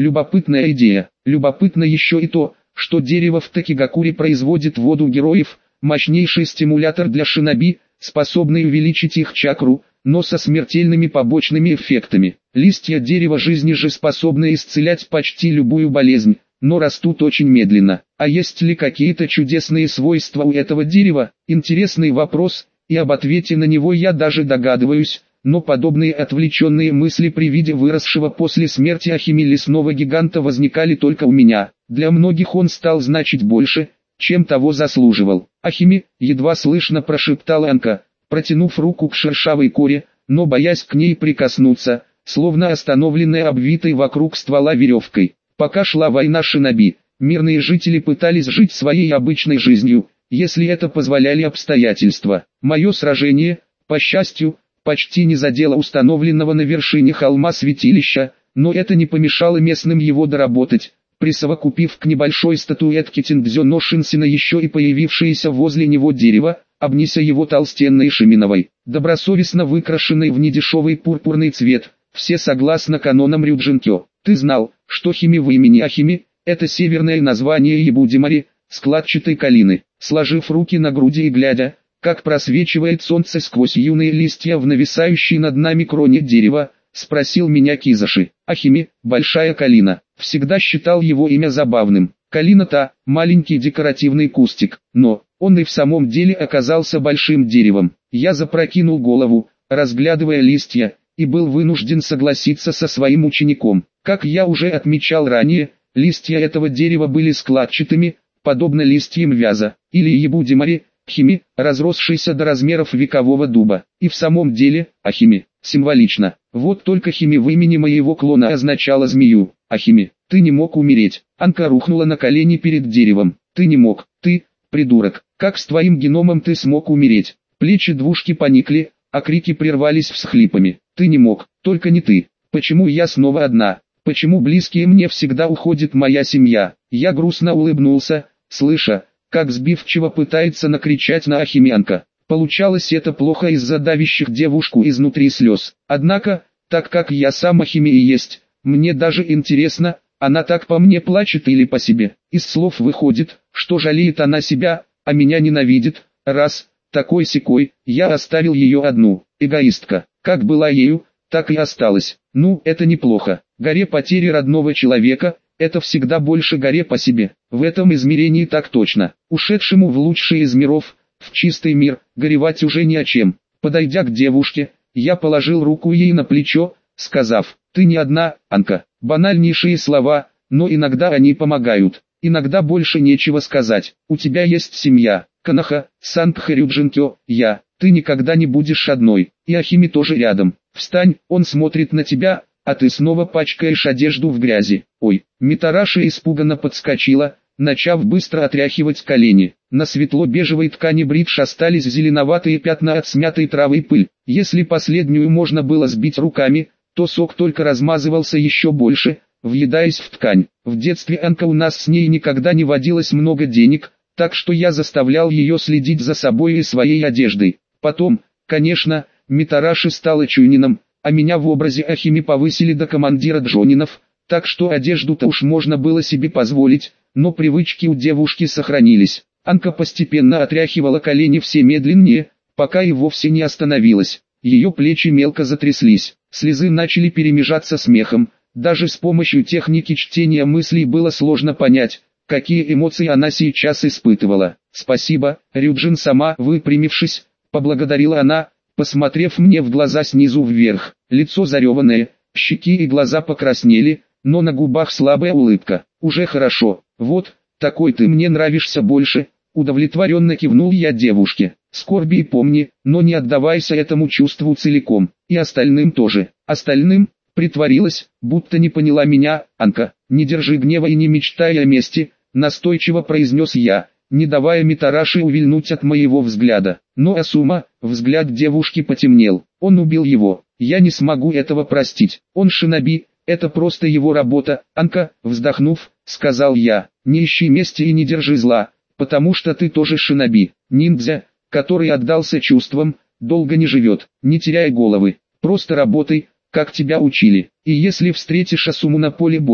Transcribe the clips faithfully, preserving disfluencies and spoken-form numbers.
Любопытная идея. Любопытно еще и то, что дерево в Такигакуре производит воду героев, мощнейший стимулятор для шиноби, способный увеличить их чакру, но со смертельными побочными эффектами. Листья дерева жизни же способны исцелять почти любую болезнь, но растут очень медленно. А есть ли какие-то чудесные свойства у этого дерева? Интересный вопрос, и об ответе на него я даже догадываюсь, но подобные отвлеченные мысли при виде выросшего после смерти Ахими лесного гиганта возникали только у меня. Для многих он стал значить больше, чем того заслуживал. «Ахими», едва слышно прошептала Анка, протянув руку к шершавой коре, но боясь к ней прикоснуться, словно остановленная обвитой вокруг ствола веревкой. Пока шла война шиноби, мирные жители пытались жить своей обычной жизнью, если это позволяли обстоятельства. Мое сражение, по счастью, почти не задело установленного на вершине холма святилища, но это не помешало местным его доработать, присовокупив к небольшой статуэтке Тиндзё Шинсина еще и появившееся возле него дерево, обнеся его толстенной шиминовой, добросовестно выкрашенной в недешевый пурпурный цвет, все согласно канонам Рюджинкё. Ты знал, что Хими в имени Ахими – это северное название Ебудимари, складчатой калины. Сложив руки на груди и глядя, как просвечивает солнце сквозь юные листья в нависающей над нами кроне дерева, спросил меня Кизаши. Ахими, большая калина, всегда считал его имя забавным. Калина-то, маленький декоративный кустик, но он и в самом деле оказался большим деревом. Я запрокинул голову, разглядывая листья, и был вынужден согласиться со своим учеником. Как я уже отмечал ранее, листья этого дерева были складчатыми, подобно листьям вяза, или ебудимари, Хими, разросшийся до размеров векового дуба. И в самом деле, Ахими, символично. Вот только Хими в имени моего клона означало змею. Ахими, ты не мог умереть. Анка рухнула на колени перед деревом. Ты не мог, ты, придурок, как с твоим геномом ты смог умереть? Плечи двушки поникли, а крики прервались всхлипами. Ты не мог, только не ты. Почему я снова одна? Почему близкие мне всегда уходит моя семья? Я грустно улыбнулся, слыша, как сбивчиво пытается накричать на Ахимянка. Получалось это плохо из-за давящих девушку изнутри слез. Однако, так как я сам Ахими и есть, мне даже интересно, она так по мне плачет или по себе. Из слов выходит, что жалеет она себя, а меня ненавидит, раз, такой-сякой, я оставил ее одну. Эгоистка, как была ею, так и осталась. Ну, это неплохо. Горе потери родного человека, это всегда больше горе по себе. В этом измерении так точно. Ушедшему в лучший из миров, в чистый мир, горевать уже не о чем. Подойдя к девушке, я положил руку ей на плечо, сказав, ты не одна, Анка. Банальнейшие слова, но иногда они помогают. Иногда больше нечего сказать. У тебя есть семья, Канаха, Сангха Рюджинкё, я. Ты никогда не будешь одной. И Ахими тоже рядом. Встань, он смотрит на тебя, а ты снова пачкаешь одежду в грязи. Ой, Митараши испуганно подскочила, начав быстро отряхивать колени. На светло-бежевой ткани бридж остались зеленоватые пятна от смятой травы и пыль. Если последнюю можно было сбить руками, то сок только размазывался еще больше, въедаясь в ткань. В детстве Анка у нас с ней никогда не водилось много денег, так что я заставлял ее следить за собой и своей одеждой. Потом, конечно, Митараши стала Чунином, а меня в образе Ахими повысили до командира Джонинов, так что одежду-то уж можно было себе позволить, но привычки у девушки сохранились. Анка постепенно отряхивала колени все медленнее, пока и вовсе не остановилась. Ее плечи мелко затряслись, слезы начали перемежаться смехом. Даже с помощью техники чтения мыслей было сложно понять, какие эмоции она сейчас испытывала. «Спасибо, Рюджин», сама выпрямившись, поблагодарила она, посмотрев мне в глаза снизу вверх. Лицо зареванное, щеки и глаза покраснели, но на губах слабая улыбка. «Уже хорошо, вот, такой ты мне нравишься больше», удовлетворенно кивнул я девушке. «Скорби и помни, но не отдавайся этому чувству целиком, и остальным тоже». «Остальным?» Притворилась, будто не поняла меня. «Анка, не держи гнева и не мечтай о мести», настойчиво произнес я, не давая Митараши увильнуть от моего взгляда. Но Асума, взгляд девушки потемнел. Он убил его. Я не смогу этого простить. Он шиноби, это просто его работа. Анка, вздохнув, сказал я, не ищи мести и не держи зла, потому что ты тоже шиноби. Ниндзя, который отдался чувствам, долго не живет. Не теряй головы, просто работай, как тебя учили. И если встретишь Асуму на поле боя,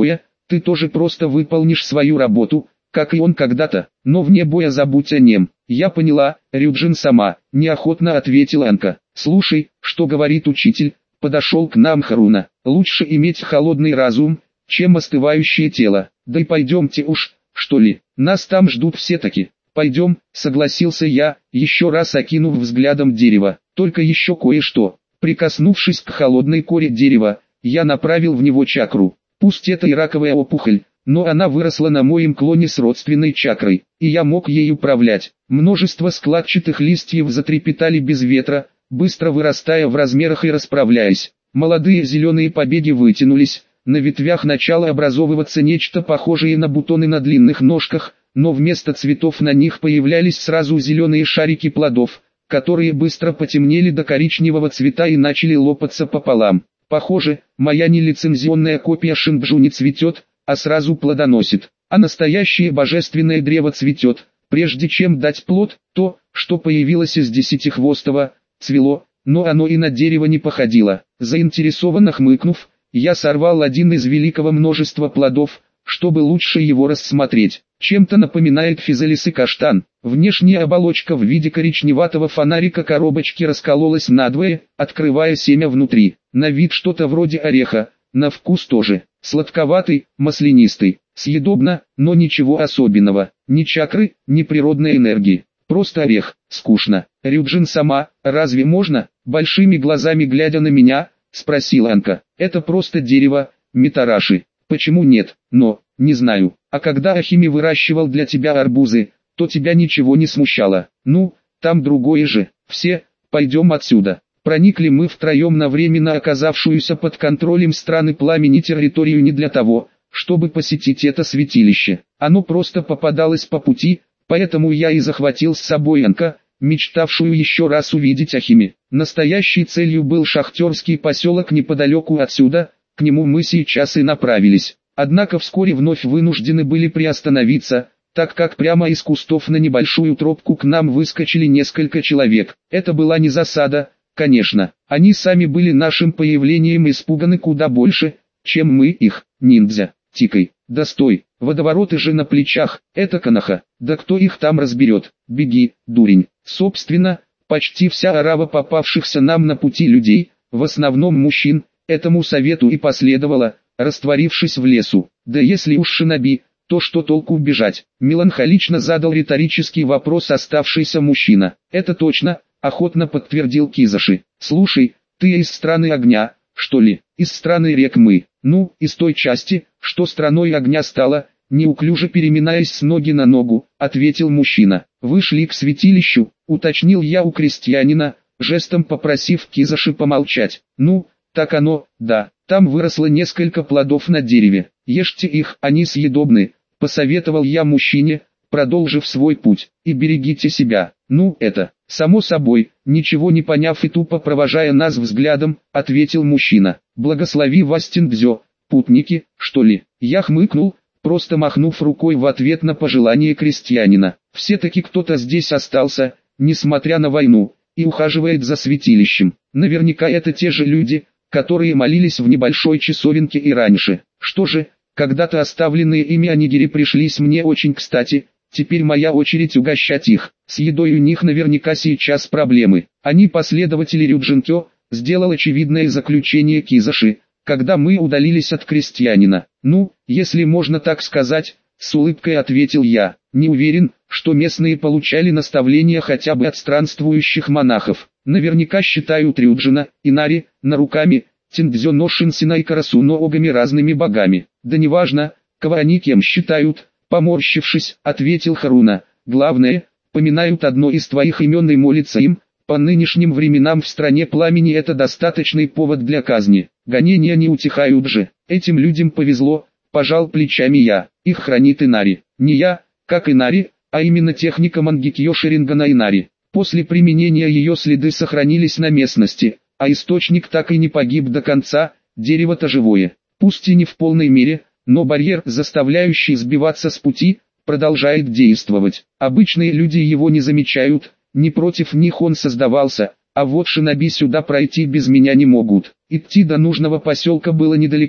ты тоже просто выполнишь свою работу, как и он когда-то, но вне боя забудь о нем. Я поняла, Рюджин сама, неохотно ответила Анка. Слушай, что говорит учитель, подошел к нам Харуна. Лучше иметь холодный разум, чем остывающее тело. Да и пойдемте уж, что ли, нас там ждут все-таки. Пойдем, согласился я, еще раз окинув взглядом дерево. Только еще кое-что. Прикоснувшись к холодной коре дерева, я направил в него чакру. Пусть это и раковая опухоль, но она выросла на моем клоне с родственной чакрой, и я мог ей управлять. Множество складчатых листьев затрепетали без ветра, быстро вырастая в размерах и расправляясь. Молодые зеленые побеги вытянулись, на ветвях начало образовываться нечто похожее на бутоны на длинных ножках, но вместо цветов на них появлялись сразу зеленые шарики плодов, которые быстро потемнели до коричневого цвета и начали лопаться пополам. Похоже, моя нелицензионная копия Шинджу не цветет, а сразу плодоносит, а настоящее божественное древо цветет. Прежде чем дать плод, то, что появилось из десятихвостого, цвело, но оно и на дерево не походило. Заинтересованно хмыкнув, я сорвал один из великого множества плодов, чтобы лучше его рассмотреть. Чем-то напоминает физалис и каштан. Внешняя оболочка в виде коричневатого фонарика коробочки раскололась надвое, открывая семя внутри. На вид что-то вроде ореха, на вкус тоже. Сладковатый, маслянистый. Съедобно, но ничего особенного. Ни чакры, ни природной энергии. Просто орех. Скучно. Рюджин сама, разве можно? Большими глазами глядя на меня, спросила Анка. Это просто дерево, Митараши. Почему нет? Но, не знаю. А когда Ахими выращивал для тебя арбузы, то тебя ничего не смущало. Ну, там другое же. Все, пойдем отсюда. Проникли мы втроем на временно оказавшуюся под контролем страны пламени территорию не для того, чтобы посетить это святилище. Оно просто попадалось по пути, поэтому я и захватил с собой Анка, мечтавшую еще раз увидеть Ахими. Настоящей целью был шахтерский поселок неподалеку отсюда, к нему мы сейчас и направились. Однако вскоре вновь вынуждены были приостановиться, так как прямо из кустов на небольшую тропку к нам выскочили несколько человек. Это была не засада, конечно. Они сами были нашим появлением испуганы куда больше, чем мы их. Ниндзя, Тикай, да стой, водовороты же на плечах, это Канаха, да кто их там разберет, беги, дурень. Собственно, почти вся орава попавшихся нам на пути людей, в основном мужчин, этому совету и последовала, растворившись в лесу. Да если уж шиноби, то что толку бежать? Меланхолично задал риторический вопрос оставшийся мужчина. Это точно, охотно подтвердил Кизаши. Слушай, ты из страны огня, что ли? Из страны рек мы. Ну, из той части, что страной огня стала, неуклюже переминаясь с ноги на ногу, ответил мужчина. Вышли к святилищу, уточнил я у крестьянина, жестом попросив Кизаши помолчать. Ну, так оно, да, там выросло несколько плодов на дереве. Ешьте их, они съедобны, посоветовал я мужчине, продолжив свой путь. И берегите себя. Ну, это, само собой, ничего не поняв и тупо провожая нас взглядом, ответил мужчина. Благослови вас Тиндзё, путники, что ли? Я хмыкнул, просто махнув рукой в ответ на пожелание крестьянина. Все-таки кто-то здесь остался, несмотря на войну, и ухаживает за святилищем. Наверняка это те же люди, которые молились в небольшой часовенке и раньше. Что же, когда-то оставленные ими онигири пришлись мне очень кстати, теперь моя очередь угощать их. С едой у них наверняка сейчас проблемы. Они последователи Рюджинкё, сделал очевидное заключение Кизаши, когда мы удалились от крестьянина. Ну, если можно так сказать, с улыбкой ответил я. Не уверен, что местные получали наставления хотя бы от странствующих монахов. Наверняка считают Рюджина, Инари, Наруками, Тиндзё но Шинсина и Карасуно огами разными богами. Да неважно, кого они кем считают, поморщившись, ответил Харуна. Главное, поминают одно из твоих имен и молятся им. По нынешним временам в стране пламени это достаточный повод для казни. Гонения не утихают же. Этим людям повезло, пожал плечами я. Их хранит Инари. Не я, как Инари, а именно техника Мангикьё Шерингана Инари. После применения ее следы сохранились на местности, а источник так и не погиб до конца, дерево-то живое. Пусть и не в полной мере, но барьер, заставляющий сбиваться с пути, продолжает действовать. Обычные люди его не замечают, не против них он создавался, а вот шиноби сюда пройти без меня не могут. Идти до нужного поселка было недалеко,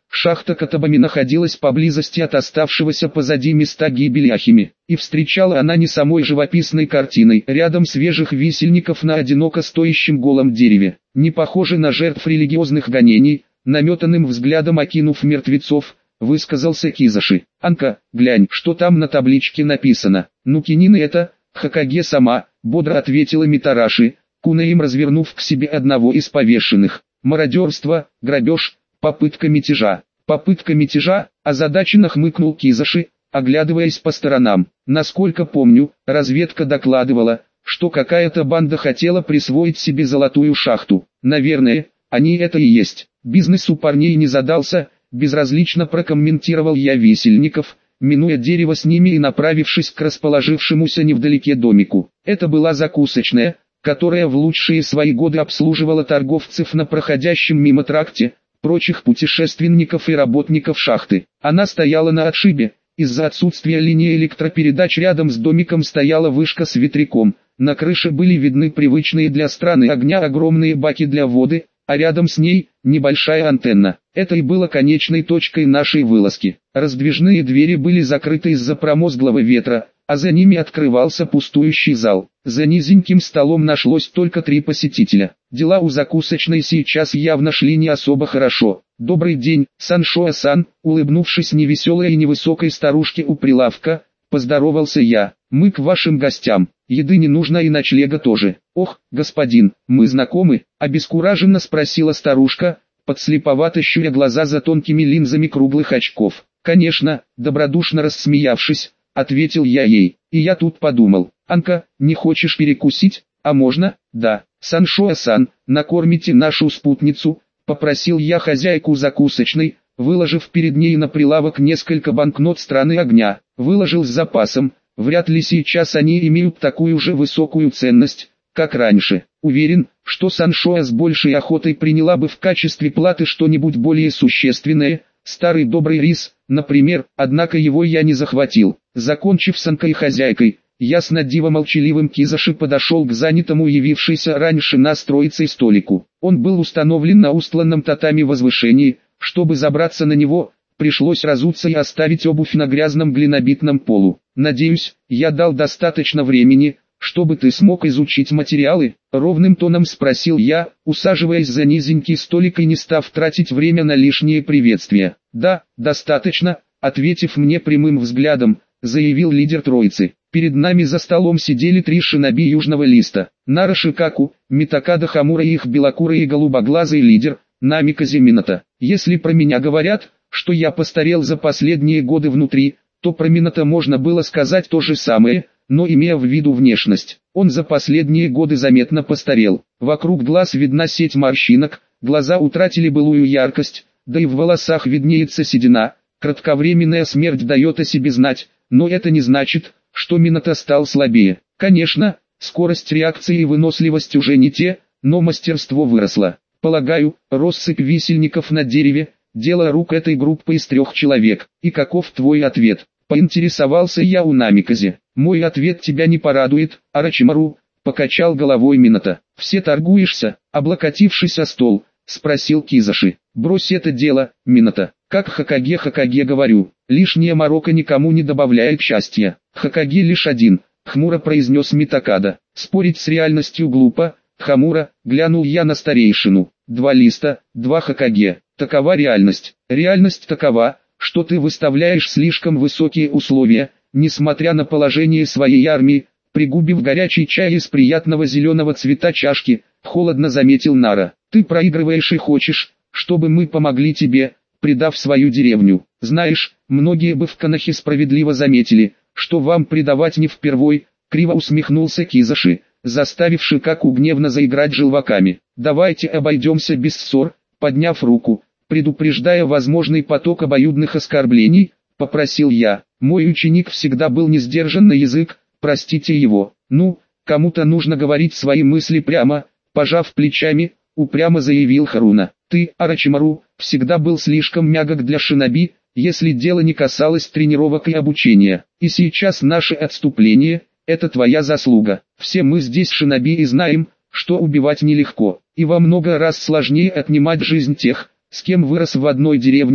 Шахта Котабами находилась поблизости от оставшегося позади места гибели Ахими, и встречала она не самой живописной картиной, рядом свежих висельников на одиноко стоящем голом дереве, не похожий на жертв религиозных гонений, наметанным взглядом окинув мертвецов, высказался Кизаши. «Анка, глянь, что там на табличке написано». «Ну кинины это, Хокаге-сама», бодро ответила Митараши, Кунаим развернув к себе одного из повешенных. «Мародерство, грабеж, попытка мятежа». «Попытка мятежа», озадаченно хмыкнул Кизаши, оглядываясь по сторонам. «Насколько помню, разведка докладывала, что какая-то банда хотела присвоить себе золотую шахту. Наверное, они это и есть. Бизнес у парней не задался», безразлично прокомментировал я висельников, минуя дерево с ними и направившись к расположившемуся невдалеке домику. Это была закусочная, которая в лучшие свои годы обслуживала торговцев на проходящем мимо тракте, прочих путешественников и работников шахты. Она стояла на отшибе, из-за отсутствия линии электропередач рядом с домиком стояла вышка с ветряком, на крыше были видны привычные для страны огня огромные баки для воды, а рядом с ней небольшая антенна. Это и было конечной точкой нашей вылазки. Раздвижные двери были закрыты из-за промозглого ветра, а за ними открывался пустующий зал. За низеньким столом нашлось только три посетителя. Дела у закусочной сейчас явно шли не особо хорошо. «Добрый день, Саншоа-сан», улыбнувшись невеселой и невысокой старушке у прилавка, поздоровался я. «Мы к вашим гостям. Еды не нужно и ночлега тоже». «Ох, господин, мы знакомы?» — обескураженно спросила старушка, подслеповато щуря глаза за тонкими линзами круглых очков. «Конечно», — добродушно рассмеявшись, ответил я ей. «И я тут подумал, Анка, не хочешь перекусить? А можно?» «Да, Саншоа-сан, накормите нашу спутницу», — попросил я хозяйку закусочной, выложив перед ней на прилавок несколько банкнот страны огня. Выложил с запасом, вряд ли сейчас они имеют такую же высокую ценность, как раньше. Уверен, что Саншоа с большей охотой приняла бы в качестве платы что-нибудь более существенное, старый добрый рис, например, однако его я не захватил. Закончив с Анкой и хозяйкой, я с надиво молчаливым Кизаши подошел к занятому явившейся раньше нас троицей столику. Он был установлен на устланном татами возвышении, чтобы забраться на него, пришлось разуться и оставить обувь на грязном глинобитном полу. «Надеюсь, я дал достаточно времени, чтобы ты смог изучить материалы?» — ровным тоном спросил я, усаживаясь за низенький столик и не став тратить время на лишние приветствия. «Да, достаточно», — ответив мне прямым взглядом, заявил лидер троицы. Перед нами за столом сидели три шиноби Южного Листа: Нара Шикаку, Митакада Хамура и их белокурый и голубоглазый лидер, Намиказе Минато. Если про меня говорят, что я постарел за последние годы внутри, то про Минато можно было сказать то же самое, но имея в виду внешность. Он за последние годы заметно постарел. Вокруг глаз видна сеть морщинок, глаза утратили былую яркость, да и в волосах виднеется седина. Кратковременная смерть дает о себе знать, но это не значит, что Минато стал слабее. Конечно, скорость реакции и выносливость уже не те, но мастерство выросло. Полагаю, россыпь висельников на дереве – дело рук этой группы из трех человек. И каков твой ответ? Поинтересовался я у Намиказе. Мой ответ тебя не порадует, Арачимару, покачал головой Минато. Все торгуешься, облокотившись о стол, спросил Кизаши. Брось это дело, Минато. Как Хокаге Хокаге говорю, лишняя морока никому не добавляет счастья. Хокаге лишь один, хмуро произнес Митакада. Спорить с реальностью глупо. Хамура, глянул я на старейшину. Два листа, два Хокаге. Такова реальность. Реальность такова, что ты выставляешь слишком высокие условия, несмотря на положение своей армии. Пригубив горячий чай из приятного зеленого цвета чашки, холодно заметил Нара. Ты проигрываешь и хочешь, чтобы мы помогли тебе, предав свою деревню. Знаешь, многие бы в Канахе справедливо заметили, что вам предавать не впервой, криво усмехнулся Кизаши, заставив Шикаку гневно заиграть желваками. Давайте обойдемся без ссор, подняв руку, предупреждая возможный поток обоюдных оскорблений, попросил я. Мой ученик всегда был не сдержан на язык, простите его. Ну, кому-то нужно говорить свои мысли прямо, пожав плечами, упрямо заявил Харуна. Ты, Арачимару, всегда был слишком мягок для шиноби, если дело не касалось тренировок и обучения. И сейчас наше отступление – это твоя заслуга. Все мы здесь шиноби и знаем, что убивать нелегко, и во много раз сложнее отнимать жизнь тех, с кем вырос в одной деревне,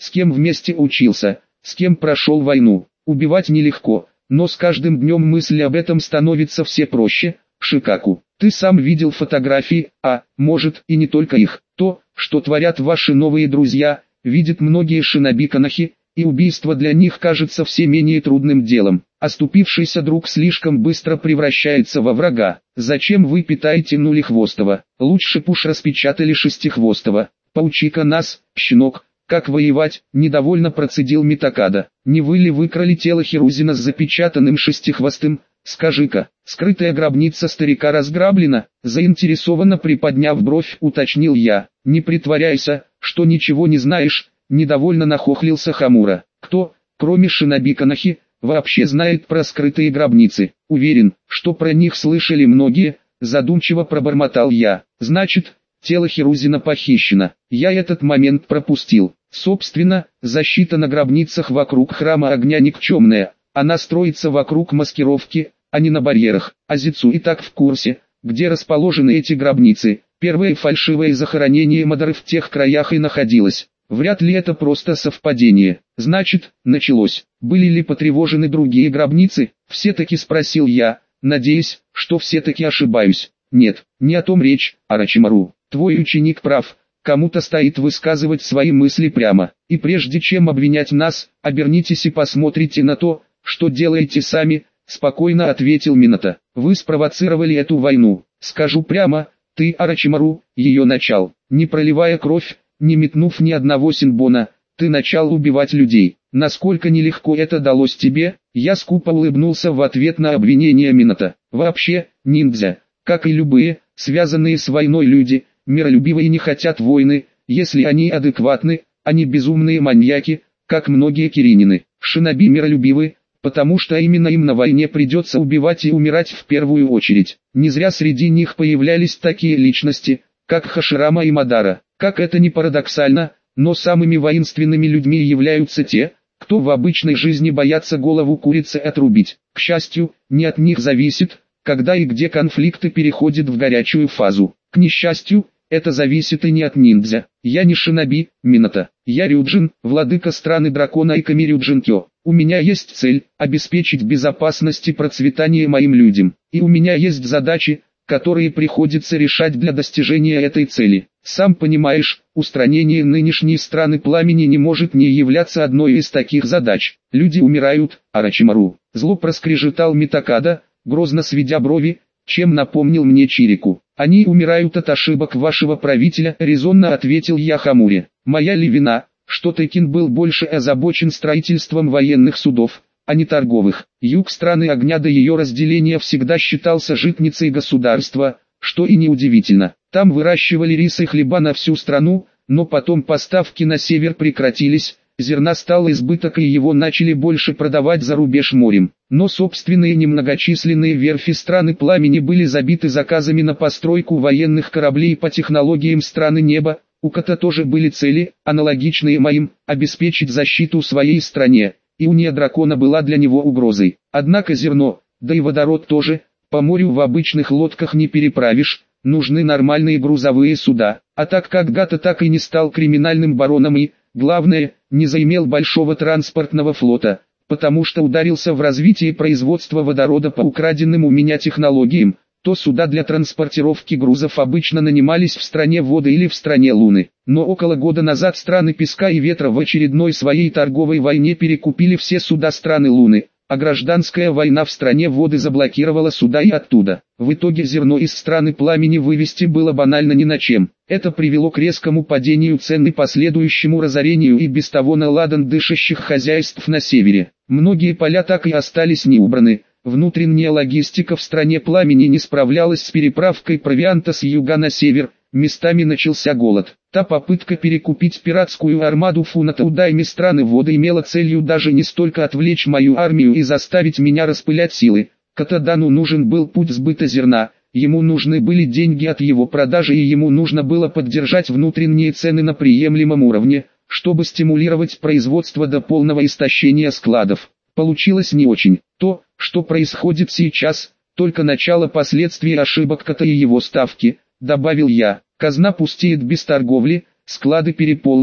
с кем вместе учился, с кем прошел войну. Убивать нелегко, но с каждым днем мысль об этом становится все проще. Шикаку, ты сам видел фотографии, а, может, и не только их. То, что творят ваши новые друзья, видят многие шиноби-канахи, и убийство для них кажется все менее трудным делом. Оступившийся друг слишком быстро превращается во врага. Зачем вы питаете нулихвостого? Лучше б уж распечатали шестихвостого. Поучи-ка нас, щенок, как воевать, недовольно процедил Митакада. Не вы ли выкрали тело Хирузина с запечатанным шестихвостым? Скажи-ка, скрытая гробница старика разграблена? Заинтересованно приподняв бровь, уточнил я. Не притворяйся, что ничего не знаешь, недовольно нахохлился Хамура. Кто, кроме шиноби-канахи, вообще знает про скрытые гробницы? Уверен, что про них слышали многие, задумчиво пробормотал я. Значит, тело Хирузина похищено. Я этот момент пропустил. Собственно, защита на гробницах вокруг храма огня никчемная. Она строится вокруг маскировки, а не на барьерах. Азицу и так в курсе, где расположены эти гробницы. Первое фальшивое захоронение Мадары в тех краях и находилось. Вряд ли это просто совпадение. Значит, началось. Были ли потревожены другие гробницы? Все-таки спросил я, надеясь, что все-таки ошибаюсь. Нет, не о том речь, Орочимару. Твой ученик прав. Кому-то стоит высказывать свои мысли прямо. И прежде чем обвинять нас, обернитесь и посмотрите на то, что делаете сами, спокойно ответил Минато. Вы спровоцировали эту войну. Скажу прямо, ты, Орочимару, ее начал. Не проливая кровь, не метнув ни одного синбона, ты начал убивать людей. Насколько нелегко это далось тебе? Я скупо улыбнулся в ответ на обвинение Минато. Вообще, ниндзя, как и любые, связанные с войной люди, миролюбивые и не хотят войны, если они адекватны, а не безумные маньяки, как многие киринины. Шиноби миролюбивы, потому что именно им на войне придется убивать и умирать в первую очередь. Не зря среди них появлялись такие личности, как Хаширама и Мадара. Как это ни парадоксально, но самыми воинственными людьми являются те, кто в обычной жизни боятся голову курицы отрубить. К счастью, не от них зависит, когда и где конфликты переходят в горячую фазу. К несчастью, это зависит и не от ниндзя. Я не шиноби, Минато. Я Рюджин, владыка страны дракона и Камирюджинкё. У меня есть цель – обеспечить безопасность и процветание моим людям. И у меня есть задачи, которые приходится решать для достижения этой цели. Сам понимаешь, устранение нынешней страны пламени не может не являться одной из таких задач. Люди умирают, Орочимару. Зло проскрежетал Митакада, грозно сведя брови, чем напомнил мне Чирику. Они умирают от ошибок вашего правителя, резонно ответил я Хамуре. Моя ли вина, что Текин был больше озабочен строительством военных судов, а не торговых? Юг страны огня до ее разделения всегда считался житницей государства, что и неудивительно. Там выращивали рис и хлеба на всю страну, но потом поставки на север прекратились, зерна стало избыток и его начали больше продавать за рубеж морем. Но собственные немногочисленные верфи страны пламени были забиты заказами на постройку военных кораблей по технологиям страны неба. У Кота тоже были цели, аналогичные моим, обеспечить защиту своей стране, и уния дракона была для него угрозой. Однако зерно, да и водород тоже, по морю в обычных лодках не переправишь, нужны нормальные грузовые суда. А так как Гата так и не стал криминальным бароном и, главное, не заимел большого транспортного флота, потому что ударился в развитие производства водорода по украденным у меня технологиям, то суда для транспортировки грузов обычно нанимались в стране воды или в стране Луны. Но около года назад страны Песка и Ветра в очередной своей торговой войне перекупили все суда страны Луны, а гражданская война в стране воды заблокировала суда и оттуда. В итоге зерно из страны пламени вывести было банально ни на чем. Это привело к резкому падению цен и последующему разорению и без того на ладан дышащих хозяйств на севере. Многие поля так и остались не убраны. Внутренняя логистика в стране пламени не справлялась с переправкой провианта с юга на север, местами начался голод. Та попытка перекупить пиратскую армаду Фуната у дайми страны воды имела целью даже не столько отвлечь мою армию и заставить меня распылять силы. Катадану нужен был путь сбыта зерна, ему нужны были деньги от его продажи и ему нужно было поддержать внутренние цены на приемлемом уровне, чтобы стимулировать производство до полного истощения складов. Получилось не очень. То, что происходит сейчас, только начало последствий ошибок Кота и его ставки, добавил я. Казна пустеет без торговли, склады переполнены,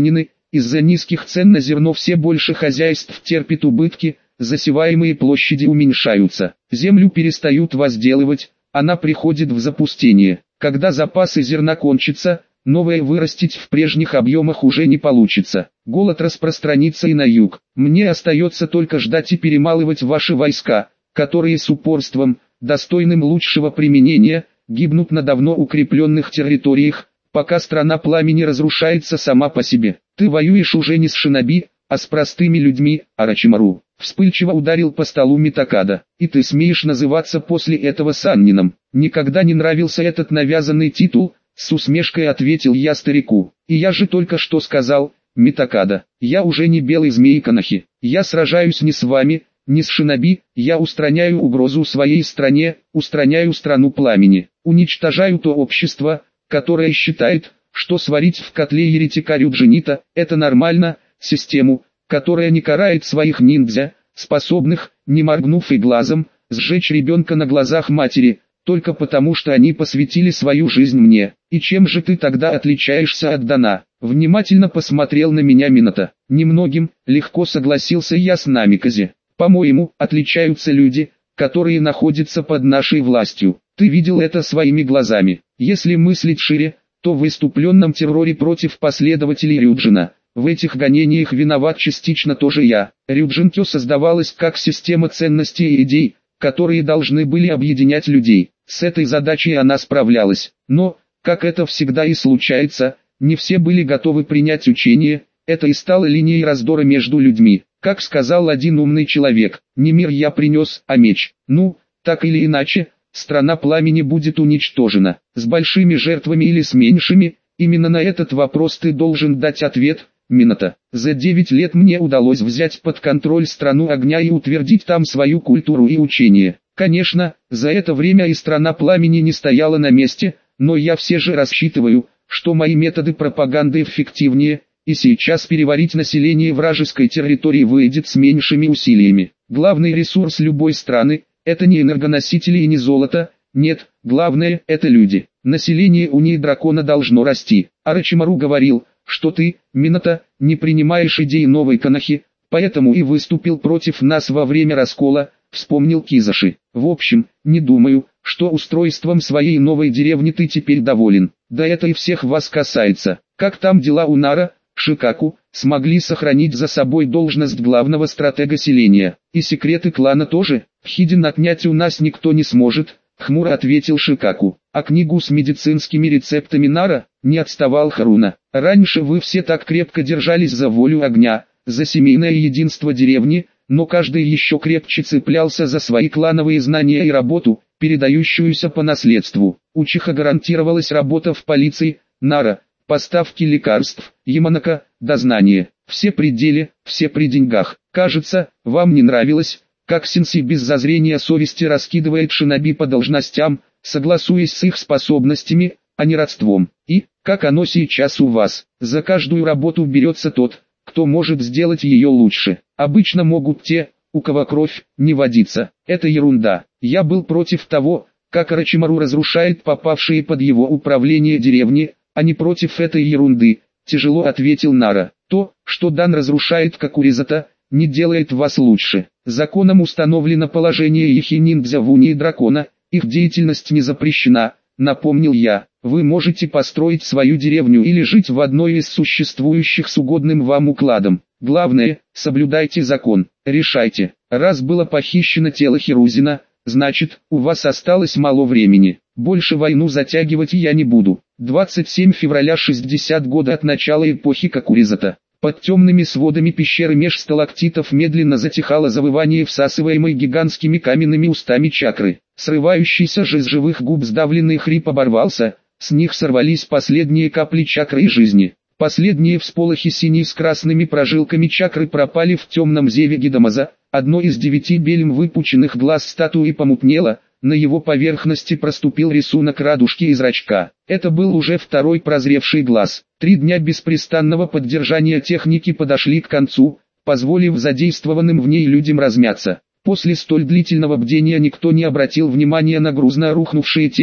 из-за низких цен на зерно все больше хозяйств терпит убытки, засеваемые площади уменьшаются, землю перестают возделывать, она приходит в запустение. Когда запасы зерна кончатся, новое вырастить в прежних объемах уже не получится. Голод распространится и на юг. Мне остается только ждать и перемалывать ваши войска, которые с упорством, достойным лучшего применения, гибнут на давно укрепленных территориях, пока страна пламени разрушается сама по себе. Ты воюешь уже не с шиноби, а с простыми людьми, Орочимару. Вспыльчиво ударил по столу Митакада. И ты смеешь называться после этого Саннином. Никогда не нравился этот навязанный титул, с усмешкой ответил я старику. И я же только что сказал, Митакада, я уже не белый змей Канахи. Я сражаюсь не с вами, не с шиноби, я устраняю угрозу своей стране, устраняю страну пламени. Уничтожаю то общество, которое считает, что сварить в котле еретика Рюджинита – это нормально, систему, которая не карает своих ниндзя, способных, не моргнув и глазом, сжечь ребенка на глазах матери, только потому что они посвятили свою жизнь мне. И чем же ты тогда отличаешься от Дана? Внимательно посмотрел на меня Минато. Немногим, легко согласился я с Намикази. По-моему, отличаются люди, которые находятся под нашей властью. Ты видел это своими глазами. Если мыслить шире, то в выступленном терроре против последователей Рюджина, в этих гонениях виноват частично тоже я. Рюджинкё создавалась как система ценностей и идей, которые должны были объединять людей. С этой задачей она справлялась. Но, как это всегда и случается, не все были готовы принять учение, это и стало линией раздора между людьми. Как сказал один умный человек, не мир я принес, а меч. Ну, так или иначе, страна пламени будет уничтожена. С большими жертвами или с меньшими, именно на этот вопрос ты должен дать ответ, Минато. За девять лет мне удалось взять под контроль страну огня и утвердить там свою культуру и учение. Конечно, за это время и страна пламени не стояла на месте, но я все же рассчитываю, что мои методы пропаганды эффективнее, и сейчас переварить население вражеской территории выйдет с меньшими усилиями. Главный ресурс любой страны – это не энергоносители и не золото, нет, главное – это люди. Население Унии Дракона должно расти. Орочимару говорил, что ты, Минато, не принимаешь идей новой Канахи, поэтому и выступил против нас во время раскола, вспомнил Кизаши. В общем, не думаю, что устройством своей новой деревни ты теперь доволен. Да это и всех вас касается. Как там дела у Нара, Шикаку, смогли сохранить за собой должность главного стратега селения? И секреты клана тоже? Хиден отнять у нас никто не сможет, хмуро ответил Шикаку. А книгу с медицинскими рецептами Нара? Не отставал Харуна. Раньше вы все так крепко держались за волю огня, за семейное единство деревни, но каждый еще крепче цеплялся за свои клановые знания и работу, передающуюся по наследству. У Чиха гарантировалась работа в полиции, Нара, поставки лекарств, Яманака, дознание. Все при деле, все при деньгах. Кажется, вам не нравилось, как Синси без зазрения совести раскидывает шиноби по должностям, согласуясь с их способностями, а не родством. И, как оно сейчас у вас, за каждую работу берется тот, кто может сделать ее лучше. Обычно могут те, у кого кровь не водится. Это ерунда. Я был против того, как Орочимару разрушает попавшие под его управление деревни, а не против этой ерунды, тяжело ответил Нара. То, что Дан разрушает Какуризата, не делает вас лучше. Законом установлено положение Яхи-ниндзя в Унии Дракона, их деятельность не запрещена, напомнил я. Вы можете построить свою деревню или жить в одной из существующих с угодным вам укладом. Главное, соблюдайте закон, решайте. Раз было похищено тело Хирузина, значит, у вас осталось мало времени. Больше войну затягивать я не буду. двадцать седьмого февраля шестьдесят года от начала эпохи Какуризата. Под темными сводами пещеры меж сталактитов медленно затихало завывание всасываемой гигантскими каменными устами чакры. Срывающийся же с живых губ сдавленный хрип оборвался, с них сорвались последние капли чакры и жизни. Последние всполохи синей с красными прожилками чакры пропали в темном зеве Гидамаза, одно из девяти бельм выпученных глаз статуи помутнело, на его поверхности проступил рисунок радужки и зрачка. Это был уже второй прозревший глаз. Три дня беспрестанного поддержания техники подошли к концу, позволив задействованным в ней людям размяться. После столь длительного бдения никто не обратил внимания на грузно рухнувшее тело,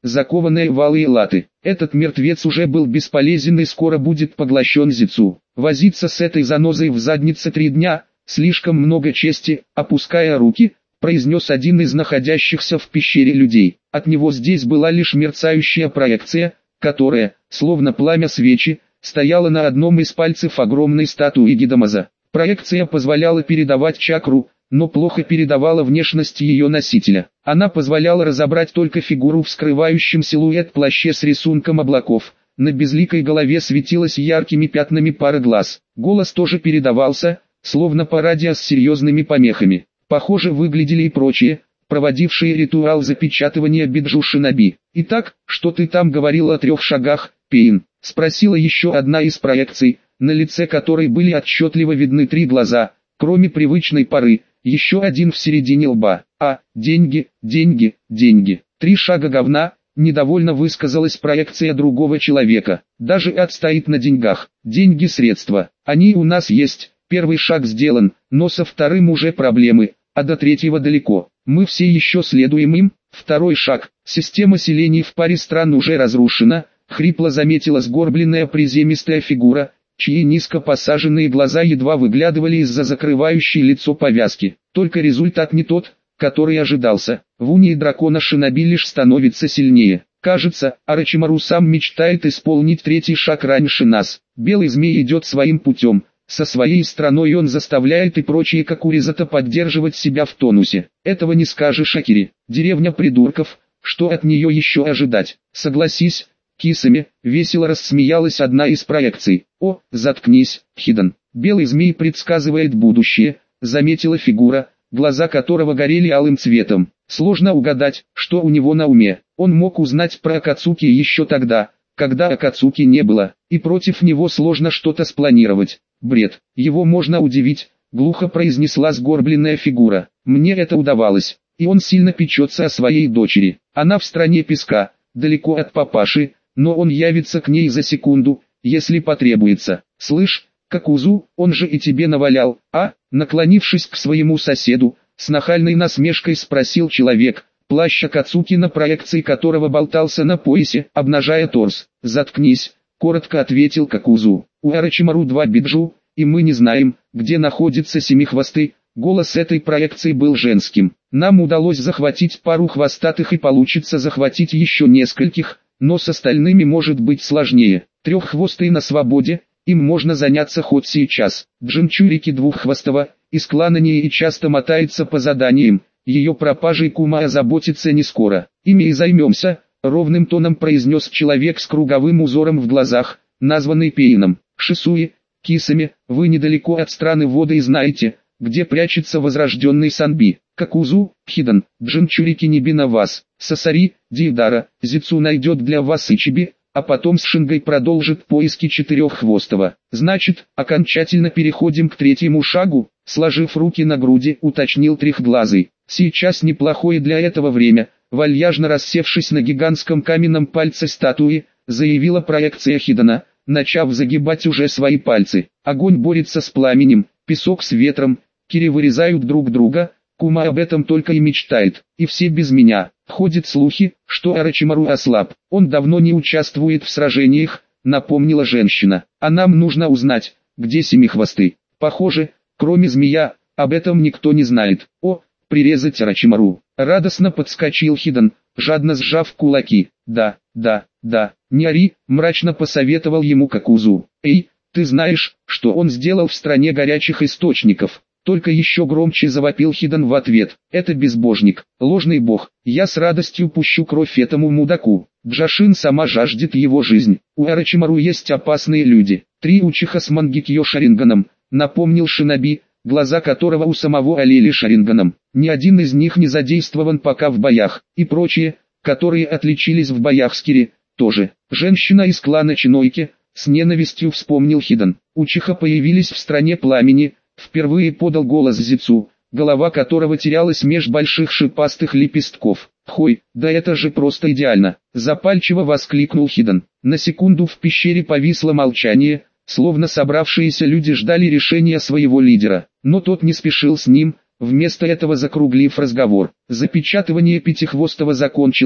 закованная в алые латы. Этот мертвец уже был бесполезен и скоро будет поглощен Зицу. Возиться с этой занозой в заднице три дня, слишком много чести, опуская руки, произнес один из находящихся в пещере людей. От него здесь была лишь мерцающая проекция, которая, словно пламя свечи, стояла на одном из пальцев огромной статуи Гидамаза. Проекция позволяла передавать чакру, но плохо передавала внешность ее носителя. Она позволяла разобрать только фигуру в скрывающем силуэт плаще с рисунком облаков. На безликой голове светилась яркими пятнами пара глаз. Голос тоже передавался, словно по радио с серьезными помехами. Похоже выглядели и прочие, проводившие ритуал запечатывания биджу шиноби. «Итак, что ты там говорил о трех шагах, Пейн?» — спросила еще одна из проекций, на лице которой были отчетливо видны три глаза, кроме привычной пары, еще один в середине лба. «А, деньги, деньги, деньги. Три шага говна», — недовольно высказалась проекция другого человека. «Даже отстоит на деньгах. Деньги — средства. Они у нас есть. Первый шаг сделан, но со вторым уже проблемы, а до третьего далеко. Мы все еще следуем им. Второй шаг. Система селений в паре стран уже разрушена», — хрипло заметила сгорбленная приземистая фигура, чьи низко посаженные глаза едва выглядывали из-за закрывающей лицо повязки. Только результат не тот, который ожидался. В унии дракона шиноби лишь становится сильнее. Кажется, Орочимару сам мечтает исполнить третий шаг раньше нас. Белый змей идет своим путем. Со своей страной он заставляет и прочие Какуризата поддерживать себя в тонусе. Этого не скажешь о Кире. Деревня придурков, что от нее еще ожидать? Согласись, кисами, весело рассмеялась одна из проекций. «О, заткнись, Хидан. Белый змей предсказывает будущее», заметила фигура, глаза которого горели алым цветом. Сложно угадать, что у него на уме. Он мог узнать про Акацуки еще тогда, когда Акацуки не было, и против него сложно что-то спланировать. «Бред, его можно удивить», глухо произнесла сгорбленная фигура. «Мне это удавалось, и он сильно печется о своей дочери. Она в стране песка, далеко от папаши, но он явится к ней за секунду, если потребуется. Слышь, Какузу, он же и тебе навалял, а?» Наклонившись к своему соседу, с нахальной насмешкой спросил человек, плащ Акацуки на проекции которого болтался на поясе, обнажая торс. «Заткнись», — коротко ответил Какузу. «У Орочимару два биджу, и мы не знаем, где находится Семихвостый». Голос этой проекции был женским. «Нам удалось захватить пару хвостатых и получится захватить еще нескольких, но с остальными может быть сложнее. Треххвостый на свободе, им можно заняться хоть сейчас. Джинчурики двуххвостого, из клана Нии часто мотается по заданиям, ее пропажей Кума озаботится не скоро. Ими и займемся», — ровным тоном произнес человек с круговым узором в глазах, названный Пейном. «Шисуи, кисами, вы недалеко от страны воды и знаете, где прячется возрожденный Санби. Какузу, Хидан, Джинчурики Ниби на вас. Сасари, Диидара, Зицу найдет для вас Ичиби, а потом с Шингой продолжит поиски четыреххвостого. Значит, окончательно переходим к третьему шагу», сложив руки на груди, уточнил Трехглазый. «Сейчас неплохое для этого время», вальяжно рассевшись на гигантском каменном пальце статуи, заявила проекция Хидана, начав загибать уже свои пальцы. «Огонь борется с пламенем, песок с ветром, Кири вырезают друг друга, Кума об этом только и мечтает, и все без меня. Ходят слухи, что Орочимару ослаб, он давно не участвует в сражениях», напомнила женщина. «А нам нужно узнать, где Семихвостый. Похоже, кроме змея, об этом никто не знает. О, прирезать Орочимару». Радостно подскочил Хидан, жадно сжав кулаки. «Да, да, да, не ори», мрачно посоветовал ему Какузу. «Эй, ты знаешь, что он сделал в стране горячих источников?» Только еще громче завопил Хидан в ответ. «Это безбожник, ложный бог, я с радостью пущу кровь этому мудаку. Джашин сама жаждет его жизнь. У Орочимару есть опасные люди. Три учиха с Мангикьё Шаринганом», напомнил шиноби, глаза которого у самого олели Шаринганом. «Ни один из них не задействован пока в боях, и прочие, которые отличились в боях с Кири, тоже. Женщина из клана Чинойки», с ненавистью вспомнил Хидан. «Учиха появились в стране пламени», впервые подал голос Зицу, голова которого терялась меж больших шипастых лепестков. «Хой, да это же просто идеально!» запальчиво воскликнул Хидан. На секунду в пещере повисло молчание, словно собравшиеся люди ждали решения своего лидера. Но тот не спешил с ним, вместо этого закруглив разговор. Запечатывание Пятихвостого закончилось,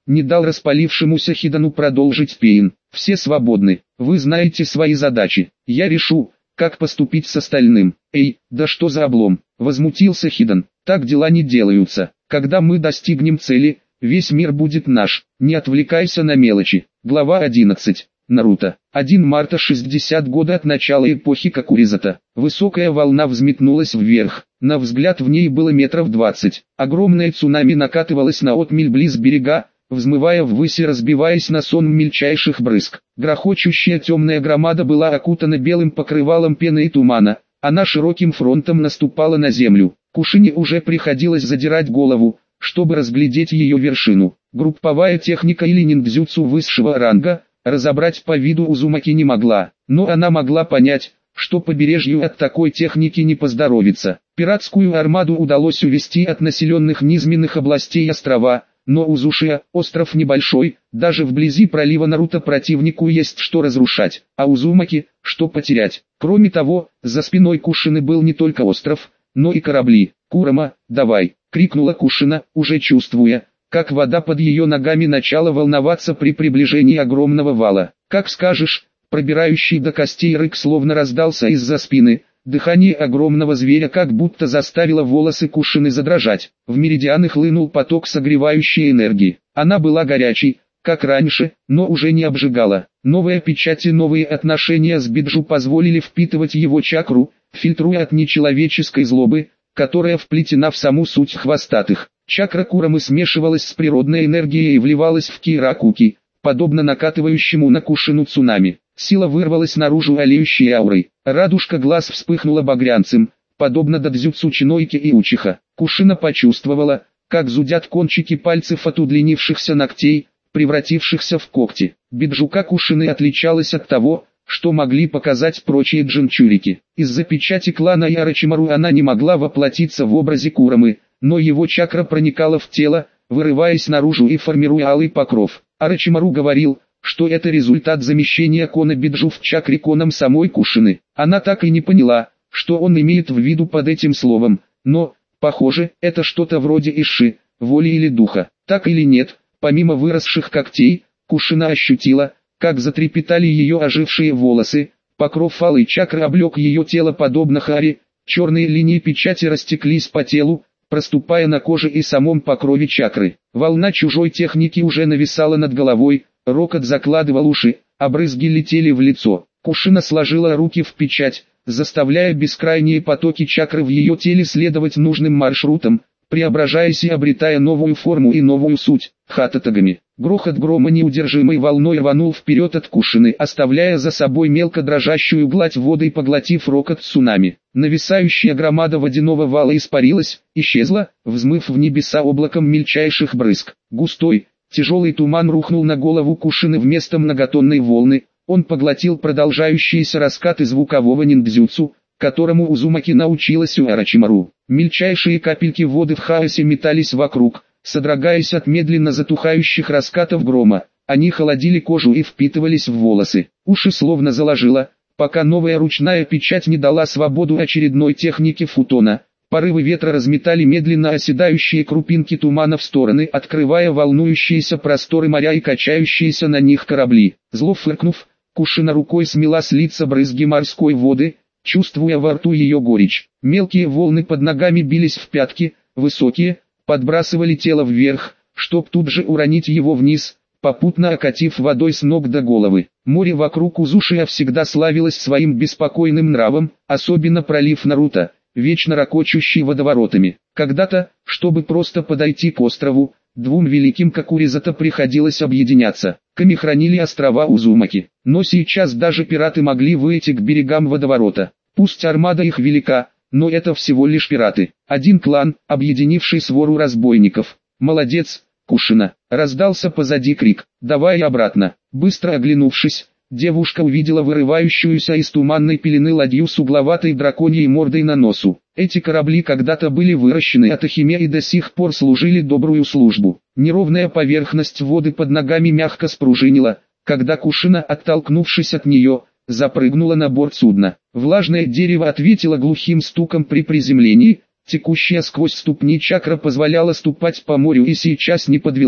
не дал распалившемуся Хидану продолжить Пейн. «Все свободны, вы знаете свои задачи, я решу, как поступить с остальным». «Эй, да что за облом?» — возмутился Хидан. «Так дела не делаются. Когда мы достигнем цели, весь мир будет наш, не отвлекайся на мелочи». Глава одиннадцать. Наруто. один марта шестьдесят года от начала эпохи Кокуризата. Высокая волна взметнулась вверх. На взгляд в ней было метров двадцать. Огромное цунами накатывалось на отмель близ берега, взмывая ввысь и разбиваясь на сон мельчайших брызг. Грохочущая темная громада была окутана белым покрывалом пены и тумана. Она широким фронтом наступала на землю. Кушине уже приходилось задирать голову, чтобы разглядеть ее вершину. Групповая техника или ниндзюцу высшего ранга разобрать по виду Узумаки не могла, но она могла понять, что побережью от такой техники не поздоровится. Пиратскую армаду удалось увести от населенных низменных областей острова, но Узушия, остров небольшой, даже вблизи пролива Наруто противнику есть что разрушать, а Узумаки, что потерять. Кроме того, за спиной Кушины был не только остров, но и корабли. «Курама, давай!» — крикнула Кушина, уже чувствуя, как вода под ее ногами начала волноваться при приближении огромного вала. «Как скажешь», пробирающий до костей рык словно раздался из-за спины, дыхание огромного зверя как будто заставило волосы Кушины задрожать. В меридианы хлынул поток согревающей энергии. Она была горячей, как раньше, но уже не обжигала. Новая печать и новые отношения с Биджу позволили впитывать его чакру, фильтруя от нечеловеческой злобы, которая вплетена в саму суть хвостатых. Чакра Курамы смешивалась с природной энергией и вливалась в Киракуки, подобно накатывающему на Кушину цунами. Сила вырвалась наружу олеющей аурой. Радужка глаз вспыхнула багрянцем, подобно дадзюцу Чинойки и Учиха. Кушина почувствовала, как зудят кончики пальцев от удлинившихся ногтей, превратившихся в когти. Биджука Кушины отличалась от того, что могли показать прочие джинчурики. Из-за печати клана Ярочимару она не могла воплотиться в образе Курамы, но его чакра проникала в тело, вырываясь наружу и формируя алый покров. Орочимару говорил, что это результат замещения Кона Биджу в чакре Коном самой Кушины. Она так и не поняла, что он имеет в виду под этим словом, но, похоже, это что-то вроде иши, воли или духа. Так или нет, помимо выросших когтей, Кушина ощутила, как затрепетали ее ожившие волосы, покров алой чакры облег ее тело подобно харе, черные линии печати растеклись по телу, проступая на коже и самом покрове чакры. Волна чужой техники уже нависала над головой, рокот закладывал уши, а брызги летели в лицо. Кушина сложила руки в печать, заставляя бескрайние потоки чакры в ее теле следовать нужным маршрутам, преображаясь и обретая новую форму и новую суть. Хататагами. Грохот грома неудержимой волной рванул вперед от Кушины, оставляя за собой мелко дрожащую гладь воды и поглотив рокот цунами. Нависающая громада водяного вала испарилась, исчезла, взмыв в небеса облаком мельчайших брызг. Густой, тяжелый туман рухнул на голову Кушины вместо многотонной волны. Он поглотил продолжающиеся раскаты звукового ниндзюцу, которому Узумаки научилась у Орочимару. Мельчайшие капельки воды в хаосе метались вокруг, содрогаясь от медленно затухающих раскатов грома. Они холодили кожу и впитывались в волосы. Уши словно заложило, пока новая ручная печать не дала свободу очередной технике футона. Порывы ветра разметали медленно оседающие крупинки тумана в стороны, открывая волнующиеся просторы моря и качающиеся на них корабли. Зло фыркнув, Кушина рукой смела с лица брызги морской воды, чувствуя во рту ее горечь. Мелкие волны под ногами бились в пятки, высокие, подбрасывали тело вверх, чтоб тут же уронить его вниз, попутно окатив водой с ног до головы. Море вокруг Узушия всегда славилось своим беспокойным нравом, особенно пролив Наруто, вечно ракочущий водоворотами. Когда-то, чтобы просто подойти к острову, двум великим Кокуризата приходилось объединяться. Ками хранили острова Узумаки, но сейчас даже пираты могли выйти к берегам водоворота. Пусть армада их велика, но это всего лишь пираты. Один клан, объединивший свору разбойников. «Молодец, Кушина!» Раздался позади крик. «Давай обратно!» Быстро оглянувшись, девушка увидела вырывающуюся из туманной пелены ладью с угловатой драконьей мордой на носу. Эти корабли когда-то были выращены от Ахиме и до сих пор служили добрую службу. Неровная поверхность воды под ногами мягко спружинила, когда Кушина, оттолкнувшись от нее, запрыгнула на борт судна. Влажное дерево ответило глухим стуком при приземлении, текущая сквозь ступни чакра позволяла ступать по морю и сейчас не подвела,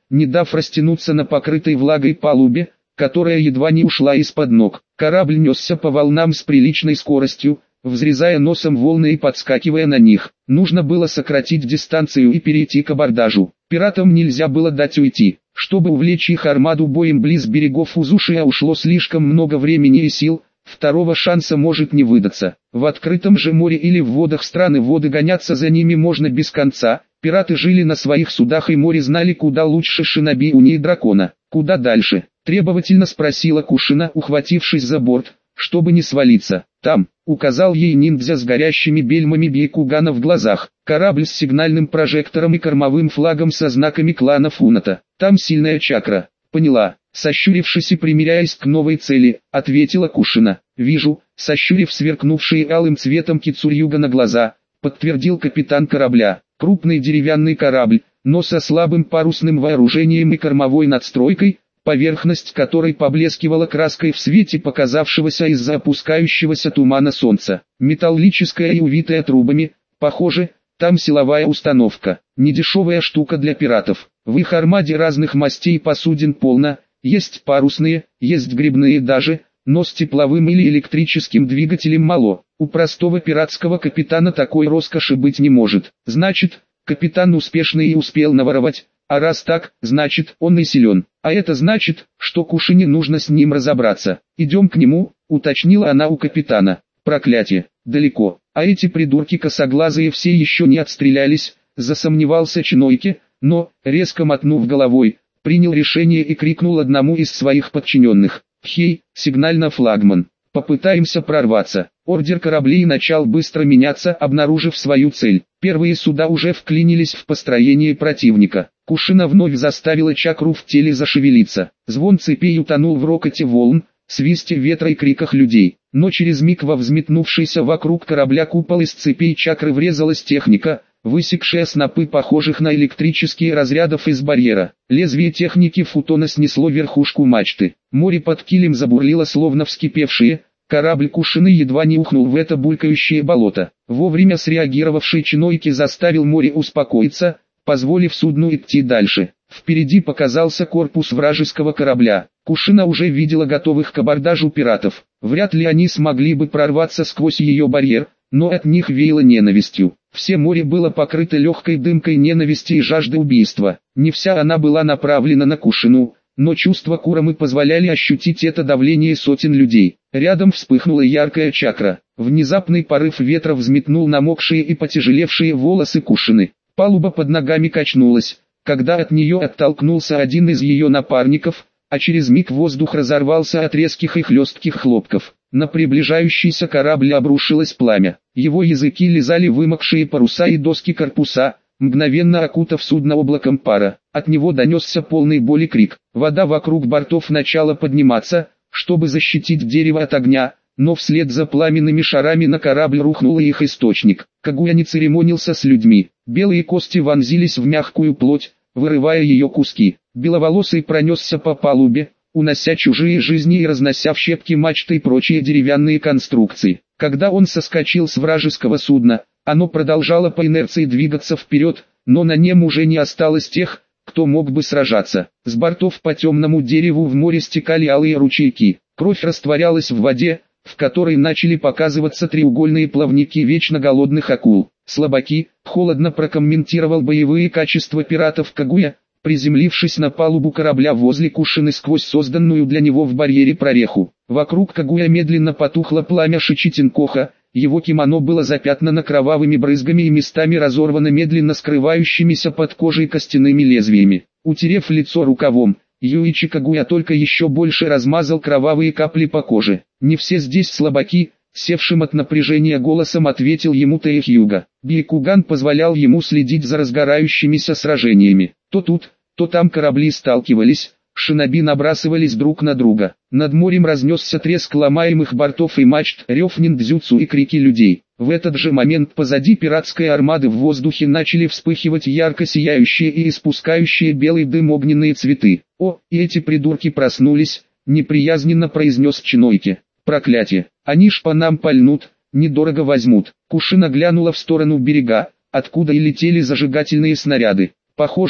не дав растянуться на покрытой влагой палубе, которая едва не ушла из-под ног. Корабль несся по волнам с приличной скоростью, взрезая носом волны и подскакивая на них. Нужно было сократить дистанцию и перейти к абордажу. Пиратам нельзя было дать уйти. Чтобы увлечь их армаду боем близ берегов Узушия ушло слишком много времени и сил, второго шанса может не выдаться. В открытом же море или в водах страны воды гоняться за ними можно без конца. Пираты жили на своих судах и море знали куда лучше шиноби Уни и дракона. Куда дальше? Требовательно спросила Кушина, ухватившись за борт, чтобы не свалиться. Там, указал ей ниндзя с горящими бельмами Бейкугана в глазах, корабль с сигнальным прожектором и кормовым флагом со знаками клана Фуната. Там сильная чакра. Поняла, сощурившись и примиряясь к новой цели, ответила Кушина. Вижу, сощурив сверкнувшие алым цветом кицурьюга на глаза, подтвердил капитан корабля. Крупный деревянный корабль, но со слабым парусным вооружением и кормовой надстройкой, поверхность которой поблескивала краской в свете показавшегося из-за опускающегося тумана солнца. Металлическая и увитая трубами, похоже, там силовая установка. Недешевая штука для пиратов. В их армаде разных мастей посудин полно, есть парусные, есть гребные даже, но с тепловым или электрическим двигателем мало. У простого пиратского капитана такой роскоши быть не может. Значит, капитан успешный и успел наворовать, а раз так, значит, он и силен. А это значит, что Кушине нужно с ним разобраться. «Идем к нему», — уточнила она у капитана. «Проклятие, далеко, а эти придурки косоглазые все еще не отстрелялись», — засомневался Чинойки, но, резко мотнув головой, принял решение и крикнул одному из своих подчиненных: «Хей, сигнально-флагман, попытаемся прорваться». Ордер кораблей начал быстро меняться, обнаружив свою цель. Первые суда уже вклинились в построение противника. Кушина вновь заставила чакру в теле зашевелиться. Звон цепей утонул в рокоте волн, свисте ветра и криках людей. Но через миг во взметнувшийся вокруг корабля купол из цепей чакры врезалась техника, высекшая снопы похожих на электрические разрядов из барьера. Лезвие техники футона снесло верхушку мачты. Море под килем забурлило словно вскипевшее. Корабль Кушины едва не ухнул в это булькающее болото. Вовремя среагировавший Чинойки заставил море успокоиться, позволив судну идти дальше. Впереди показался корпус вражеского корабля. Кушина уже видела готовых к абордажу пиратов. Вряд ли они смогли бы прорваться сквозь ее барьер, но от них веяло ненавистью. Все море было покрыто легкой дымкой ненависти и жажды убийства. Не вся она была направлена на Кушину, но чувства Курамы позволяли ощутить это давление сотен людей. Рядом вспыхнула яркая чакра. Внезапный порыв ветра взметнул намокшие и потяжелевшие волосы Кушины. Палуба под ногами качнулась, когда от нее оттолкнулся один из ее напарников, а через миг воздух разорвался от резких и хлестких хлопков. На приближающийся корабль обрушилось пламя. Его языки лизали вымокшие паруса и доски корпуса, мгновенно окутав судно облаком пара. От него донесся полный боли крик. Вода вокруг бортов начала подниматься, чтобы защитить дерево от огня, но вслед за пламенными шарами на корабль рухнул и их источник. Кагуя не церемонился с людьми. Белые кости вонзились в мягкую плоть, вырывая ее куски. Беловолосый пронесся по палубе, унося чужие жизни и разнося в щепки мачты и прочие деревянные конструкции. Когда он соскочил с вражеского судна, оно продолжало по инерции двигаться вперед, но на нем уже не осталось тех, кто мог бы сражаться. С бортов по темному дереву в море стекали алые ручейки. Кровь растворялась в воде, в которой начали показываться треугольные плавники вечно голодных акул. «Слабаки», — холодно прокомментировал боевые качества пиратов Кагуя, приземлившись на палубу корабля возле Кушины сквозь созданную для него в барьере прореху. Вокруг Кагуя медленно потухло пламя Шичитинкоха, его кимоно было запятнано кровавыми брызгами и местами разорвано медленно скрывающимися под кожей костяными лезвиями. Утерев лицо рукавом, Юичи Кагуя только еще больше размазал кровавые капли по коже. «Не все здесь слабаки», — севшим от напряжения голосом ответил ему Тэйхьюга. Бейкуган позволял ему следить за разгорающимися сражениями. То тут, то там корабли сталкивались, шиноби набрасывались друг на друга. Над морем разнесся треск ломаемых бортов и мачт, рев ниндзюцу и крики людей. В этот же момент позади пиратской армады в воздухе начали вспыхивать ярко сияющие и испускающие белый дым огненные цветы. «О, и эти придурки проснулись», — неприязненно произнес Чинойки. «Проклятие, они ж по нам пальнут, недорого возьмут». Кушина глянула в сторону берега, откуда и летели зажигательные снаряды. Похоже,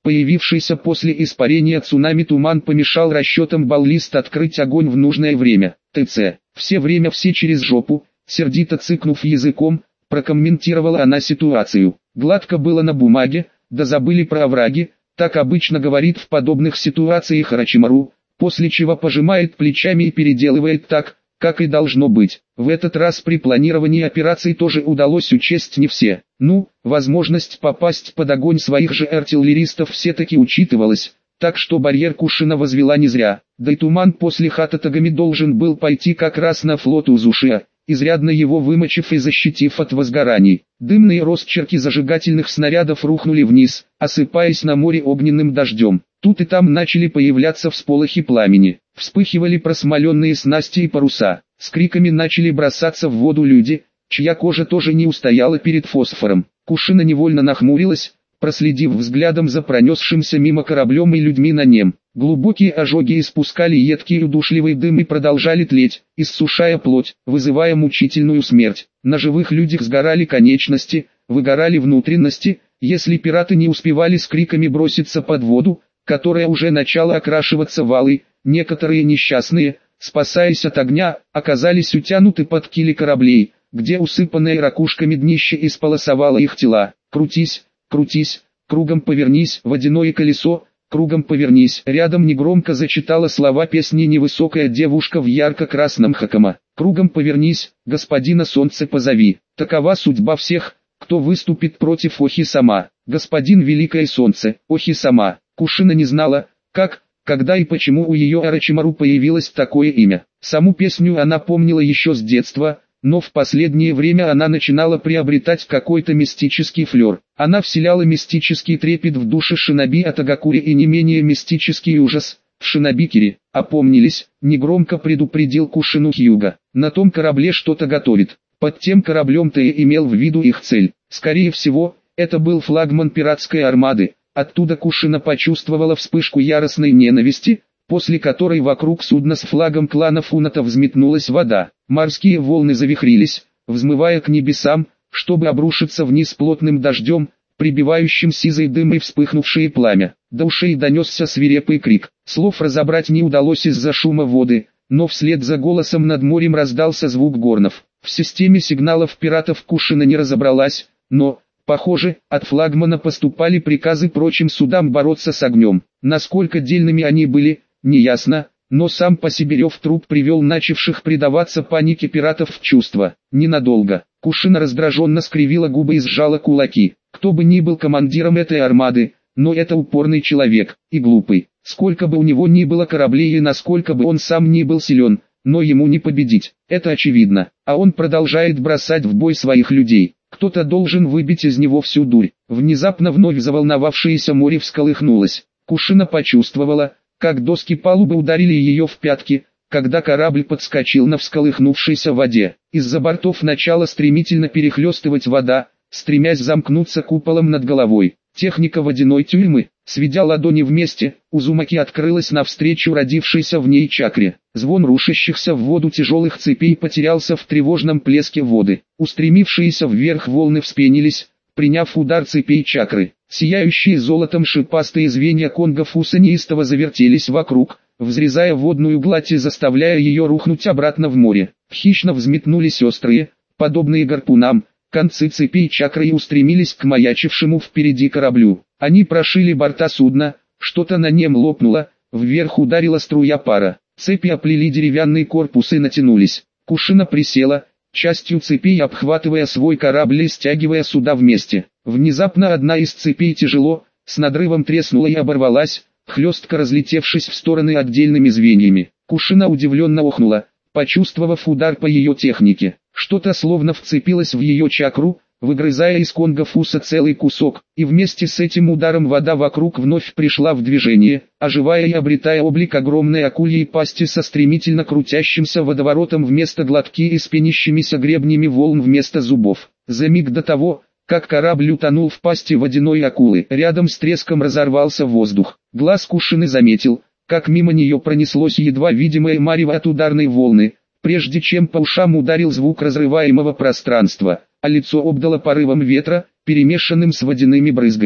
Появившийся после испарения цунами туман помешал расчетам баллист открыть огонь в нужное время. ТЦ. Все время все через жопу, сердито цыкнув языком, прокомментировала она ситуацию. Гладко было на бумаге, да забыли про овраги, так обычно говорит в подобных ситуациях Орочимару, после чего пожимает плечами и переделывает так, как и должно быть. В этот раз при планировании операций тоже удалось учесть не все. Ну, возможность попасть под огонь своих же артиллеристов все-таки учитывалась, так что барьер Кушина возвела не зря. Да и туман после Хататагами должен был пойти как раз на флот Узушия, изрядно его вымочив и защитив от возгораний. Дымные росчерки зажигательных снарядов рухнули вниз, осыпаясь на море огненным дождем. Тут и там начали появляться всполохи пламени, вспыхивали просмоленные снасти и паруса. С криками начали бросаться в воду люди, чья кожа тоже не устояла перед фосфором. Кушина невольно нахмурилась, проследив взглядом за пронесшимся мимо кораблем и людьми на нем. Глубокие ожоги испускали едкий и удушливый дым и продолжали тлеть, иссушая плоть, вызывая мучительную смерть. На живых людях сгорали конечности, выгорали внутренности, если пираты не успевали с криками броситься под воду, которая уже начала окрашиваться в алый. Некоторые несчастные, спасаясь от огня, оказались утянуты под кили кораблей, где усыпанное ракушками днище исполосовало их тела. «Крутись, крутись, кругом повернись, водяное колесо, кругом повернись». Рядом негромко зачитала слова песни невысокая девушка в ярко-красном хакама. «Кругом повернись, господина солнце позови». Такова судьба всех, кто выступит против Охи-сама. Господин Великое Солнце, Охи-сама. Кушина не знала, как, когда и почему у ее Орочимару появилось такое имя. Саму песню она помнила еще с детства, но в последнее время она начинала приобретать какой-то мистический флер. Она вселяла мистический трепет в души шиноби Атагакури и не менее мистический ужас в шинобикере. «Опомнились», — негромко предупредил Кушину Хьюга. «На том корабле что-то готовит». Под тем кораблем-то и имел в виду их цель. Скорее всего, это был флагман пиратской армады. Оттуда Кушина почувствовала вспышку яростной ненависти, после которой вокруг судна с флагом клана Фуната взметнулась вода. Морские волны завихрились, взмывая к небесам, чтобы обрушиться вниз плотным дождем, прибивающим сизый дым и вспыхнувшее пламя. До ушей донесся свирепый крик. Слов разобрать не удалось из-за шума воды, но вслед за голосом над морем раздался звук горнов. В системе сигналов пиратов Кушина не разобралась, но, похоже, от флагмана поступали приказы прочим судам бороться с огнем. Насколько дельными они были, неясно, но сам по себе рев труб привел начавших предаваться панике пиратов в чувство. Ненадолго. Кушина раздраженно скривила губы и сжала кулаки. Кто бы ни был командиром этой армады, но это упорный человек, и глупый. Сколько бы у него ни было кораблей и насколько бы он сам ни был силен, но ему не победить, это очевидно. А он продолжает бросать в бой своих людей. Кто-то должен выбить из него всю дурь. Внезапно вновь заволновавшееся море всколыхнулось. Кушина почувствовала, как доски палубы ударили ее в пятки, когда корабль подскочил на всколыхнувшейся воде. Из-за бортов начала стремительно перехлестывать вода, стремясь замкнуться куполом над головой. Техника водяной тюрьмы, сведя ладони вместе, Узумаки открылась навстречу родившейся в ней чакре. Звон рушащихся в воду тяжелых цепей потерялся в тревожном плеске воды. Устремившиеся вверх волны вспенились, приняв удар цепей чакры. Сияющие золотом шипастые звенья Конго-Фуса неистово завертелись вокруг, взрезая водную гладь и заставляя ее рухнуть обратно в море. Хищно взметнулись острые, подобные гарпунам, концы цепей чакры и устремились к маячившему впереди кораблю. Они прошили борта судна, что-то на нем лопнуло, вверх ударила струя пара. Цепи оплели деревянный корпус и натянулись. Кушина присела, частью цепей обхватывая свой корабль и стягивая суда вместе. Внезапно одна из цепей тяжело, с надрывом треснула и оборвалась, хлестко разлетевшись в стороны отдельными звеньями. Кушина удивленно охнула, почувствовав удар по ее технике. Что-то словно вцепилось в ее чакру, выгрызая из Конго-Фуса целый кусок, и вместе с этим ударом вода вокруг вновь пришла в движение, оживая и обретая облик огромной акульей пасти со стремительно крутящимся водоворотом вместо глотки и с пенящимися гребнями волн вместо зубов. За миг до того, как корабль утонул в пасти водяной акулы, рядом с треском разорвался воздух. Глаз Кушины заметил, как мимо нее пронеслось едва видимое марево от ударной волны, прежде чем по ушам ударил звук разрываемого пространства, а лицо обдало порывом ветра, перемешанным с водяными брызгами.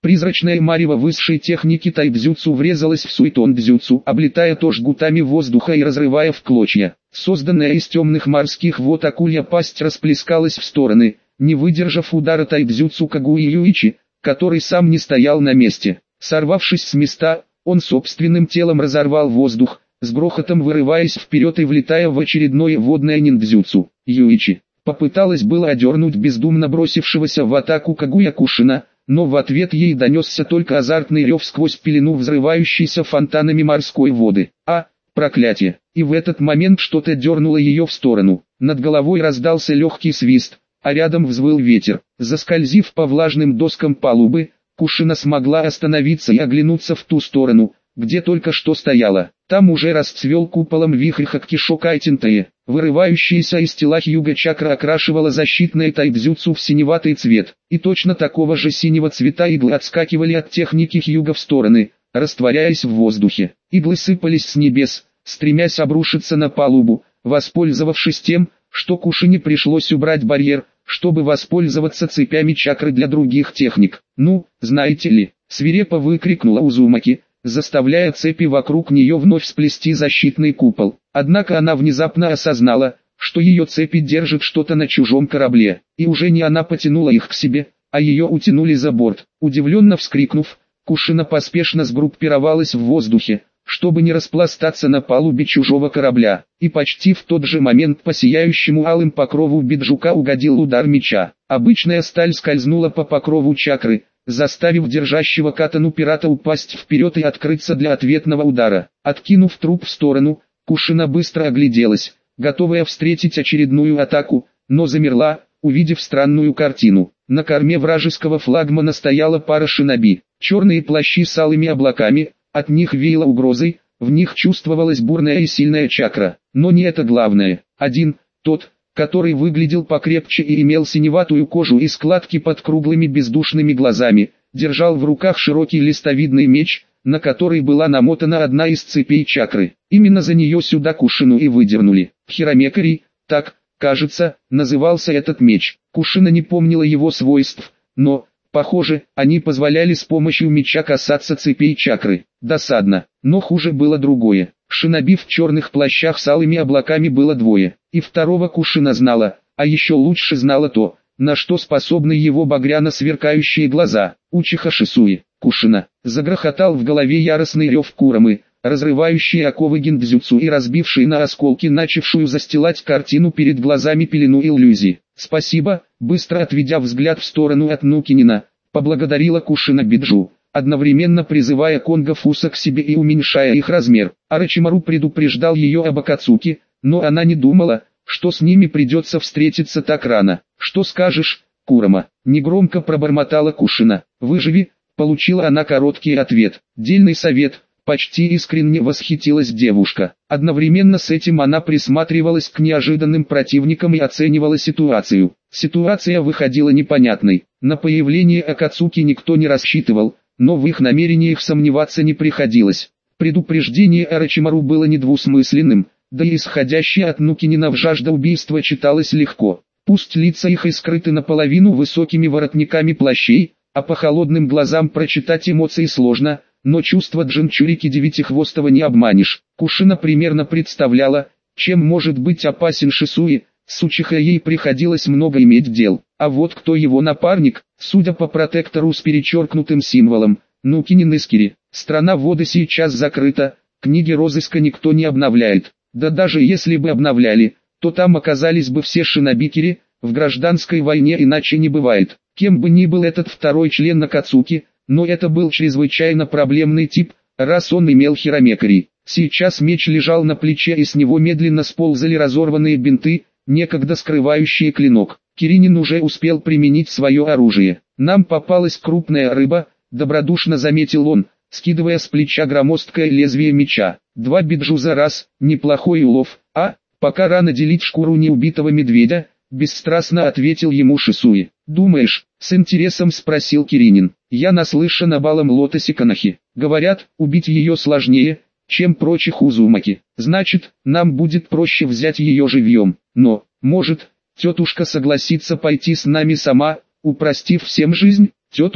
Призрачная марево высшей техники тайбзюцу врезалась в суетон-дзюцу, облетая то жгутами воздуха и разрывая в клочья. Созданная из темных морских вод акулья пасть расплескалась в стороны, не выдержав удара тайбзюцу Кагуи Юичи, который сам не стоял на месте. Сорвавшись с места, он собственным телом разорвал воздух, с грохотом вырываясь вперед и влетая в очередное водное ниндзюцу. Юичи попыталась было одернуть бездумно бросившегося в атаку Кагуя Кушина, но в ответ ей донесся только азартный рев сквозь пелену взрывающейся фонтанами морской воды. А, проклятие! И в этот момент что-то дернуло ее в сторону. Над головой раздался легкий свист, а рядом взвыл ветер. Заскользив по влажным доскам палубы, Кушина смогла остановиться и оглянуться в ту сторону, где только что стояла. Там уже расцвел куполом вихрь Хаккишо Кайтентае. Вырывающаяся из тела Хьюга чакра окрашивала защитное тайбзюцу в синеватый цвет, и точно такого же синего цвета иглы отскакивали от техники Хьюга в стороны, растворяясь в воздухе. Иглы сыпались с небес, стремясь обрушиться на палубу, воспользовавшись тем, что Кушине пришлось убрать барьер, чтобы воспользоваться цепями чакры для других техник. «Ну, знаете ли», — свирепо выкрикнула Узумаки, заставляя цепи вокруг нее вновь сплести защитный купол. Однако она внезапно осознала, что ее цепи держат что-то на чужом корабле, и уже не она потянула их к себе, а ее утянули за борт. Удивленно вскрикнув, Кушина поспешно сгруппировалась в воздухе, чтобы не распластаться на палубе чужого корабля, и почти в тот же момент по сияющему алым покрову Биджука угодил удар меча. Обычная сталь скользнула по покрову чакры, заставив держащего катану пирата упасть вперед и открыться для ответного удара. Откинув труп в сторону, Кушина быстро огляделась, готовая встретить очередную атаку, но замерла, увидев странную картину. На корме вражеского флагмана стояла пара шиноби, черные плащи с алыми облаками, от них веяло угрозой, в них чувствовалась бурная и сильная чакра. Но не это главное. Один, тот, который выглядел покрепче и имел синеватую кожу и складки под круглыми бездушными глазами, держал в руках широкий листовидный меч, на который была намотана одна из цепей чакры. Именно за нее сюда Кушину и выдернули. Хиромекари, так, кажется, назывался этот меч. Кушина не помнила его свойств, но, похоже, они позволяли с помощью меча касаться цепей чакры. Досадно, но хуже было другое. Шиноби в черных плащах с алыми облаками было двое, и второго Кушина знала, а еще лучше знала то, на что способны его багряно сверкающие глаза. Учиха Шисуи. Кушина. Загрохотал в голове яростный рев Курамы, разрывающий оковы гиндзюцу и разбивший на осколки начавшую застилать картину перед глазами пелену иллюзий. «Спасибо», быстро отведя взгляд в сторону от Нукинина, поблагодарила Кушина Биджу, одновременно призывая Конго Фуса к себе и уменьшая их размер. Орочимару предупреждал ее об Акацуки, но она не думала, что с ними придется встретиться так рано. «Что скажешь, Курама?» — негромко пробормотала Кушина. «Выживи», — получила она короткий ответ. «Дельный совет», — почти искренне восхитилась девушка. Одновременно с этим она присматривалась к неожиданным противникам и оценивала ситуацию. Ситуация выходила непонятной. На появление Акацуки никто не рассчитывал, но в их намерениях сомневаться не приходилось. Предупреждение Орочимару было недвусмысленным, да и исходящая от Нукинина жажда убийства читалась легко. Пусть лица их и скрыты наполовину высокими воротниками плащей, а по холодным глазам прочитать эмоции сложно, но чувства Джинчурики Девятихвостого не обманешь. Кушина примерно представляла, чем может быть опасен Шисуи, с Учихой ей приходилось много иметь дел. А вот кто его напарник, судя по протектору с перечеркнутым символом, Нукинин Искири. Страна воды сейчас закрыта, книги розыска никто не обновляет. Да даже если бы обновляли, то там оказались бы все шинобикери, в гражданской войне иначе не бывает. Кем бы ни был этот второй член Акацуки, но это был чрезвычайно проблемный тип, раз он имел хиромекари. Сейчас меч лежал на плече и с него медленно сползали разорванные бинты, некогда скрывающие клинок. Киринин уже успел применить свое оружие. «Нам попалась крупная рыба», — добродушно заметил он, скидывая с плеча громоздкое лезвие меча. «Два биджу за раз, неплохой улов, а, пока рано делить шкуру неубитого медведя», — бесстрастно ответил ему Шисуи. «Думаешь?» — с интересом спросил Киринин. «Я наслышан об алом лотосе Канахи. Говорят, убить ее сложнее, чем прочих Узумаки. Значит, нам будет проще взять ее живьем. Но, может, тетушка согласится пойти с нами сама, упростив всем жизнь?» «Тетушка?»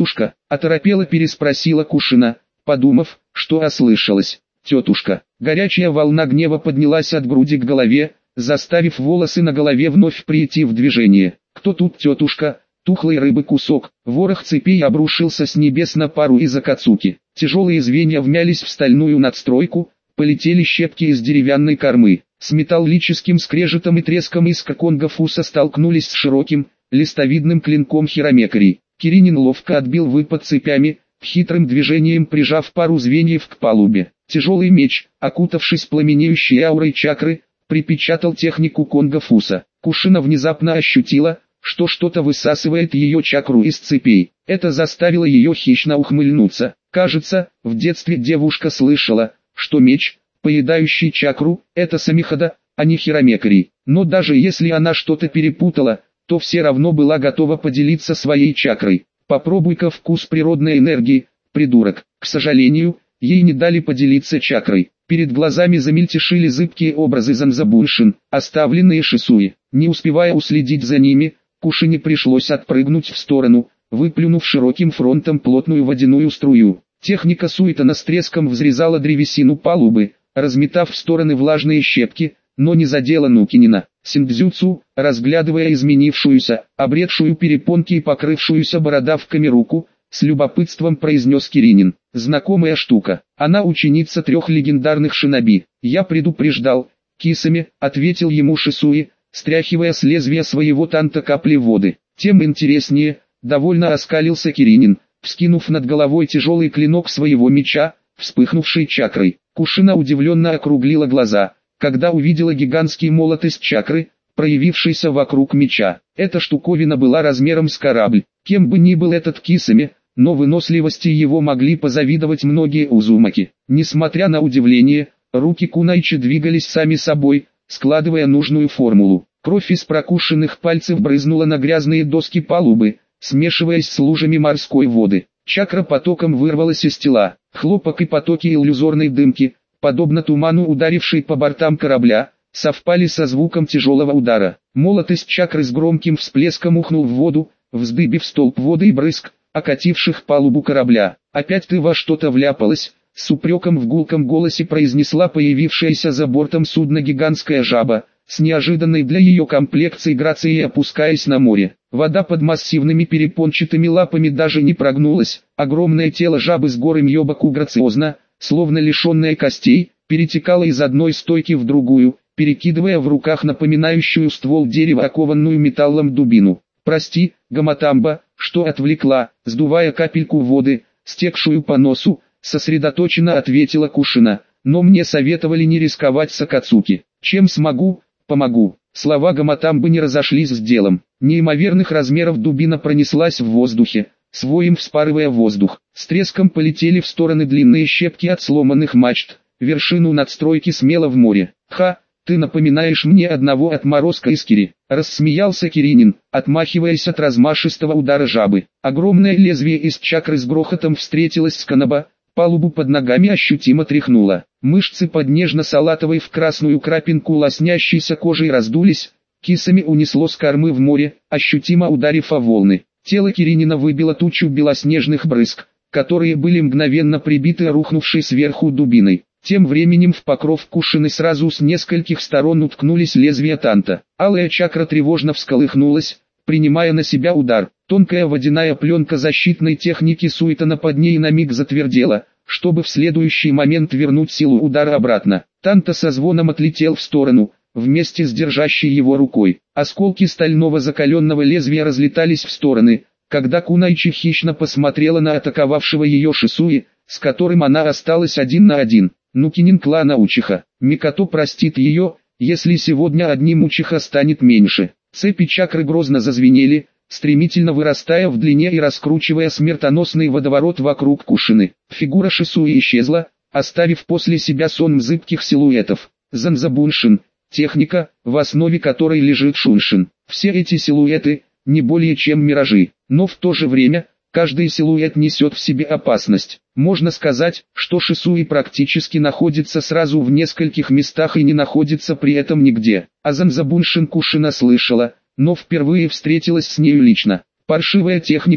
Оторопело переспросила Кушина, подумав, что ослышалась. «Тетушка». Горячая волна гнева поднялась от груди к голове, заставив волосы на голове вновь прийти в движение. «Кто тут тетушка?» Тухлой рыбы кусок, ворох цепей обрушился с небес на пару из Акацуки. Тяжелые звенья вмялись в стальную надстройку, полетели щепки из деревянной кормы. С металлическим скрежетом и треском искра Конго Фуса столкнулись с широким, листовидным клинком Хиромекари. Киринин ловко отбил выпад цепями, хитрым движением прижав пару звеньев к палубе. Тяжелый меч, окутавшись пламенеющей аурой чакры, припечатал технику Конго Фуса. Кушина внезапно ощутила, что что-то высасывает ее чакру из цепей. Это заставило ее хищно ухмыльнуться. Кажется, в детстве девушка слышала, что меч, поедающий чакру, это Самихада, а не Хиромекари. Но даже если она что-то перепутала, то все равно была готова поделиться своей чакрой. Попробуй-ка вкус природной энергии, придурок. К сожалению, ей не дали поделиться чакрой. Перед глазами замельтешили зыбкие образы Занзабуншин, оставленные Шисуи. Не успевая уследить за ними, Кушине пришлось отпрыгнуть в сторону, выплюнув широким фронтом плотную водяную струю. Техника Суитана с треском взрезала древесину палубы, разметав в стороны влажные щепки, но не задела Нукинина. Синдзюцу, разглядывая изменившуюся, обретшую перепонки и покрывшуюся бородавками руку, с любопытством произнес Киринин. Знакомая штука. Она ученица трех легендарных шиноби. Я предупреждал. Кисами, ответил ему Шисуи, стряхивая с лезвия своего танта капли воды. Тем интереснее, довольно оскалился Киринин, вскинув над головой тяжелый клинок своего меча, вспыхнувший чакрой. Кушина удивленно округлила глаза, когда увидела гигантский молот из чакры, проявившийся вокруг меча. Эта штуковина была размером с корабль. Кем бы ни был этот Кисами, но выносливости его могли позавидовать многие узумаки. Несмотря на удивление, руки Кунайчи двигались сами собой, складывая нужную формулу. Кровь из прокушенных пальцев брызнула на грязные доски палубы, смешиваясь с лужами морской воды. Чакра потоком вырвалась из тела. Хлопок и потоки иллюзорной дымки, подобно туману, ударившей по бортам корабля, совпали со звуком тяжелого удара. Молот из чакры с громким всплеском ухнул в воду, вздыбив столб воды и брызг, окативших палубу корабля. «Опять ты во что-то вляпалась», — с упреком в гулком голосе произнесла появившаяся за бортом судна гигантская жаба, с неожиданной для ее комплекции грацией опускаясь на море. Вода под массивными перепончатыми лапами даже не прогнулась. Огромное тело жабы с горы Мьёбаку грациозно, словно лишенное костей, перетекало из одной стойки в другую, перекидывая в руках напоминающую ствол дерева окованную металлом дубину. «Прости, Гаматамба, что отвлекла», сдувая капельку воды, стекшую по носу, сосредоточенно ответила Кушина, «но мне советовали не рисковать с Акацуки. Чем смогу, помогу». Слова Гаматамбы не разошлись с делом. Неимоверных размеров дубина пронеслась в воздухе, своим вспарывая воздух. С треском полетели в стороны длинные щепки от сломанных мачт, вершину надстройки смело в море. «Ха, ты напоминаешь мне одного отморозка из Кири», — рассмеялся Киринин, отмахиваясь от размашистого удара жабы. Огромное лезвие из чакры с грохотом встретилось с канаба, палубу под ногами ощутимо тряхнуло. Мышцы под нежно-салатовой в красную крапинку лоснящейся кожей раздулись, Кисами унесло с кормы в море, ощутимо ударив о волны. Тело Киринина выбило тучу белоснежных брызг, которые были мгновенно прибиты рухнувшей сверху дубиной. Тем временем в покров Кушины сразу с нескольких сторон уткнулись лезвия танта. Алая чакра тревожно всколыхнулась, принимая на себя удар. Тонкая водяная пленка защитной техники Суитана под ней на миг затвердела, чтобы в следующий момент вернуть силу удара обратно. Танта со звоном отлетел в сторону, вместе с держащей его рукой. Осколки стального закаленного лезвия разлетались в стороны, когда Кунайчи хищно посмотрела на атаковавшего ее Шисуи, с которым она осталась один на один. Нукинин клана Учиха. Микото простит ее, если сегодня одним Учиха станет меньше. Цепи чакры грозно зазвенели, стремительно вырастая в длине и раскручивая смертоносный водоворот вокруг Кушины. Фигура Шисуи исчезла, оставив после себя сон зыбких силуэтов. Занзабуншин, техника, в основе которой лежит Шуншин. Все эти силуэты, не более чем миражи, но в то же время, каждый силуэт несет в себе опасность. Можно сказать, что Шисуи практически находится сразу в нескольких местах и не находится при этом нигде. А Занзабуншин Кушина слышала, но впервые встретилась с нею лично. Паршивая техника,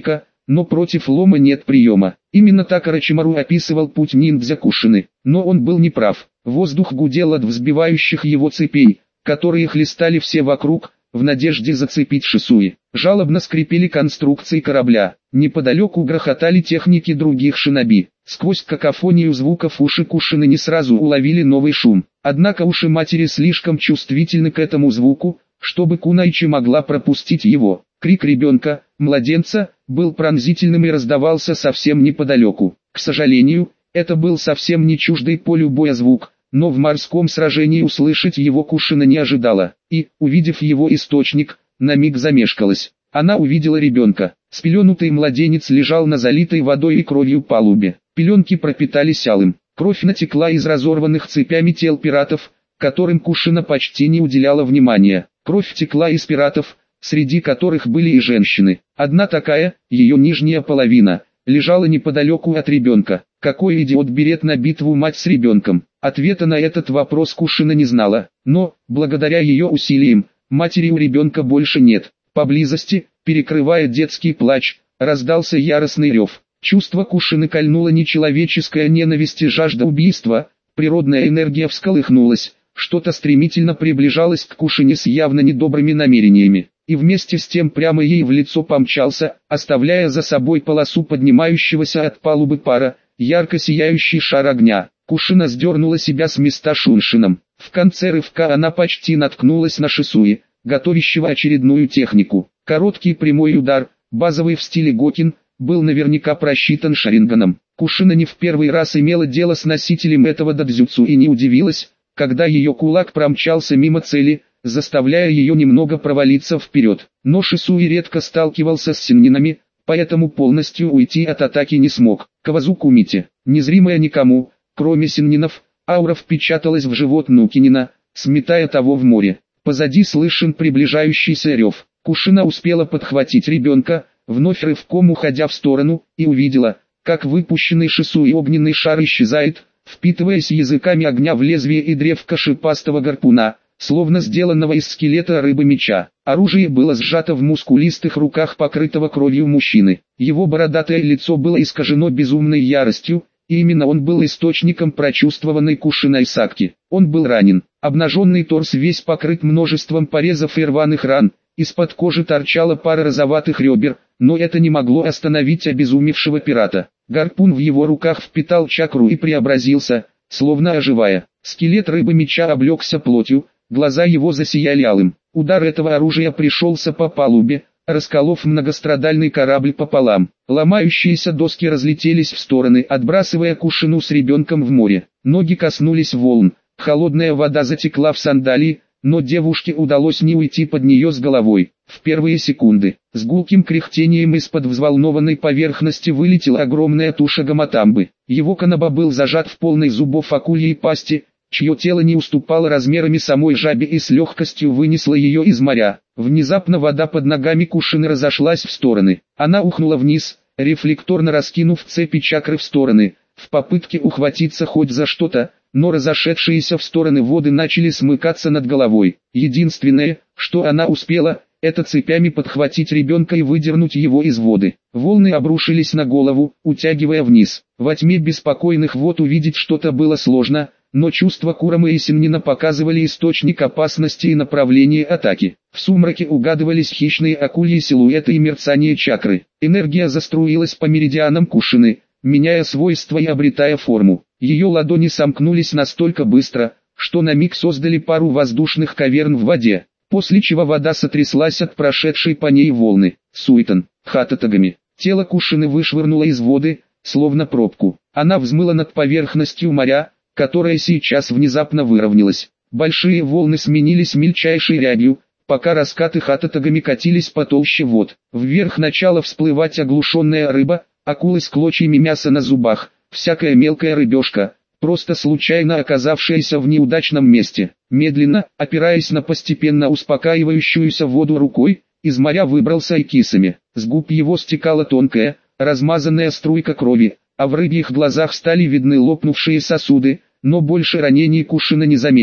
но против лома нет приема. Именно так Орочимару описывал путь ниндзя Кушины. Но он был неправ. Воздух гудел от взбивающих его цепей, которые хлестали все вокруг, в надежде зацепить Шисуи. Жалобно скрипели конструкции корабля. Неподалеку грохотали техники других шиноби. Сквозь какофонию звуков уши Кушины не сразу уловили новый шум. Однако уши матери слишком чувствительны к этому звуку, чтобы Кунайчи могла пропустить его. Крик ребенка, младенца, был пронзительным и раздавался совсем неподалеку. К сожалению, это был совсем не чуждый полю боя звук, но в морском сражении услышать его Кушина не ожидала, и, увидев его источник, на миг замешкалась. Она увидела ребенка. Спеленутый младенец лежал на залитой водой и кровью палубе. Пеленки пропитались алым. Кровь натекла из разорванных цепями тел пиратов, которым Кушина почти не уделяла внимания. Кровь текла из пиратов, среди которых были и женщины. Одна такая, ее нижняя половина, лежала неподалеку от ребенка. Какой идиот берет на битву мать с ребенком? Ответа на этот вопрос Кушина не знала, но, благодаря ее усилиям, матери у ребенка больше нет. Поблизости, перекрывая детский плач, раздался яростный рев. Чувство Кушины кольнуло нечеловеческая ненависть и жажда убийства, природная энергия всколыхнулась, что-то стремительно приближалось к Кушине с явно недобрыми намерениями, и вместе с тем прямо ей в лицо помчался, оставляя за собой полосу поднимающегося от палубы пара, ярко сияющий шар огня. Кушина сдернула себя с места шуншином. В конце рывка она почти наткнулась на Шисуи, готовящего очередную технику. Короткий прямой удар, базовый в стиле Гокин, был наверняка просчитан Шаринганом. Кушина не в первый раз имела дело с носителем этого дадзюцу и не удивилась, когда ее кулак промчался мимо цели, заставляя ее немного провалиться вперед. Но Шисуи редко сталкивался с синнинами, поэтому полностью уйти от атаки не смог. Кавазукумити, незримая никому, кроме синнинов, аура впечаталась в живот Нукинина, сметая того в море. Позади слышен приближающийся рев. Кушина успела подхватить ребенка, вновь рывком уходя в сторону, и увидела, как выпущенный Шисуи огненный шар исчезает, впитываясь языками огня в лезвие и древко шипастого гарпуна, словно сделанного из скелета рыбы-меча. Оружие было сжато в мускулистых руках покрытого кровью мужчины. Его бородатое лицо было искажено безумной яростью, и именно он был источником прочувствованной Кушиной сакки. Он был ранен. Обнаженный торс весь покрыт множеством порезов и рваных ран, из-под кожи торчала пара розоватых ребер, но это не могло остановить обезумевшего пирата. Гарпун в его руках впитал чакру и преобразился, словно оживая. Скелет рыбы-меча облегся плотью, глаза его засияли алым. Удар этого оружия пришелся по палубе, расколов многострадальный корабль пополам. Ломающиеся доски разлетелись в стороны, отбрасывая Кушину с ребенком в море. Ноги коснулись волн, холодная вода затекла в сандалии, но девушке удалось не уйти под нее с головой. В первые секунды, с гулким кряхтением из-под взволнованной поверхности вылетела огромная туша Гаматамбы. Его канаба был зажат в полной зубов акульей пасти, чье тело не уступало размерами самой жабе и с легкостью вынесло ее из моря. Внезапно вода под ногами Кушины разошлась в стороны. Она ухнула вниз, рефлекторно раскинув цепи чакры в стороны, в попытке ухватиться хоть за что-то, но разошедшиеся в стороны воды начали смыкаться над головой. Единственное, что она успела, это цепями подхватить ребенка и выдернуть его из воды. Волны обрушились на голову, утягивая вниз. Во тьме беспокойных вод увидеть что-то было сложно, но чувства Курамы и Синнина показывали источник опасности и направление атаки. В сумраке угадывались хищные акульи силуэты и мерцание чакры. Энергия заструилась по меридианам Кушины, меняя свойства и обретая форму. Ее ладони сомкнулись настолько быстро, что на миг создали пару воздушных каверн в воде, после чего вода сотряслась от прошедшей по ней волны. Суетан, хататагами. Тело Кушины вышвырнуло из воды, словно пробку. Она взмыла над поверхностью моря, которая сейчас внезапно выровнялась. Большие волны сменились мельчайшей рябью, пока раскаты хататагами катились по толще вод. Вверх начала всплывать оглушенная рыба, акулы с клочьями мяса на зубах, всякая мелкая рыбешка, просто случайно оказавшаяся в неудачном месте. Медленно, опираясь на постепенно успокаивающуюся воду рукой, из моря выбрался Айкисами. С губ его стекала тонкая, размазанная струйка крови, а в рыбьих глазах стали видны лопнувшие сосуды, но больше ранений Кушина не заметила.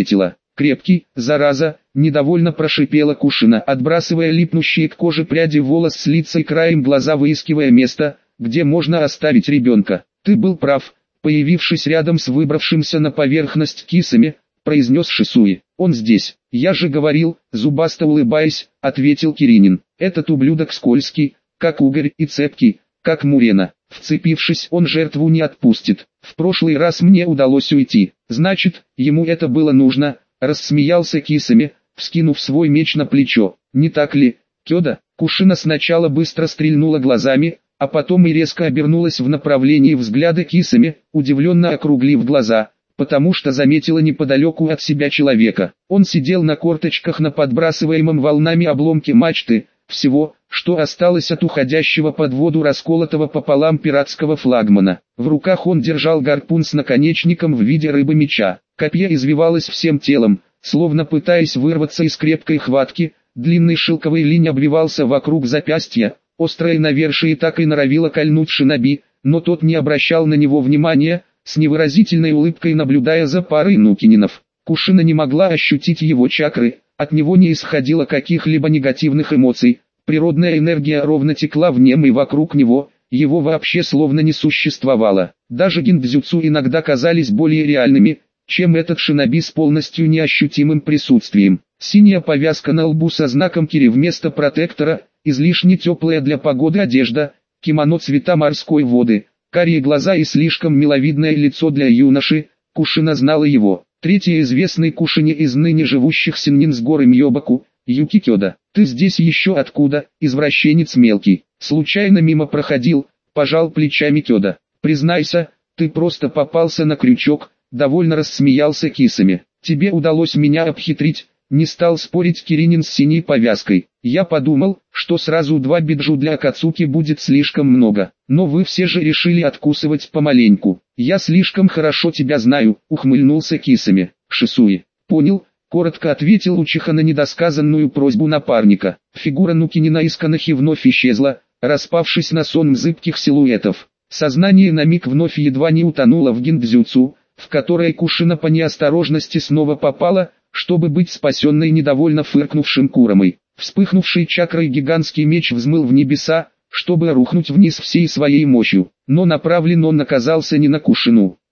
Крепкий, зараза, недовольно прошипела Кушина, отбрасывая липнущие к коже пряди волос с лица и краем глаза выискивая место, где можно оставить ребенка. Ты был прав, появившись рядом с выбравшимся на поверхность кисами, произнес Шисуи. Он здесь. Я же говорил, зубасто улыбаясь, ответил Киринин. Этот ублюдок скользкий, как угорь, и цепкий, как мурена. Вцепившись, он жертву не отпустит. В прошлый раз мне удалось уйти. Значит, ему это было нужно, рассмеялся Кисами, вскинув свой меч на плечо. Не так ли, Кёда? Кушина сначала быстро стрельнула глазами, а потом и резко обернулась в направлении взгляда Кисами, удивленно округлив глаза, потому что заметила неподалеку от себя человека. Он сидел на корточках на подбрасываемом волнами обломке мачты, всего, что осталось от уходящего под воду расколотого пополам пиратского флагмана. В руках он держал гарпун с наконечником в виде рыбы-меча. Копье извивалось всем телом, словно пытаясь вырваться из крепкой хватки, длинный шелковый линь обвивался вокруг запястья, острое навершие так и норовило кольнуть шиноби, но тот не обращал на него внимания, с невыразительной улыбкой наблюдая за парой нукининов. Кушина не могла ощутить его чакры, от него не исходило каких-либо негативных эмоций, природная энергия ровно текла в нем и вокруг него, его вообще словно не существовало. Даже гиндзюцу иногда казались более реальными, чем этот шиноби с полностью неощутимым присутствием. Синяя повязка на лбу со знаком кири вместо протектора, излишне теплая для погоды одежда, кимоно цвета морской воды, карие глаза и слишком миловидное лицо для юноши. Кушина знала его. Третий известный Кушине из ныне живущих синнин с горы Мьёбаку, Юки Кёда. Ты здесь еще откуда, извращенец мелкий? Случайно мимо проходил, пожал плечами Кёда. Признайся, ты просто попался на крючок, довольно рассмеялся Кисами. Тебе удалось меня обхитрить, не стал спорить Киринин с синей повязкой. Я подумал, что сразу два биджу для Акацуки будет слишком много, но вы все же решили откусывать помаленьку. Я слишком хорошо тебя знаю, ухмыльнулся Кисами. Шисуи. Понял, коротко ответил Учиха на недосказанную просьбу напарника. Фигура Нукинина из Канахи вновь исчезла, распавшись на сон зыбких силуэтов. Сознание на миг вновь едва не утонуло в гиндзюцу, в которое Кушина по неосторожности снова попала, чтобы быть спасенной недовольно фыркнувшим Куромой. Вспыхнувший чакрой гигантский меч взмыл в небеса, чтобы рухнуть вниз всей своей мощью, но направлен он оказался не на Кушину.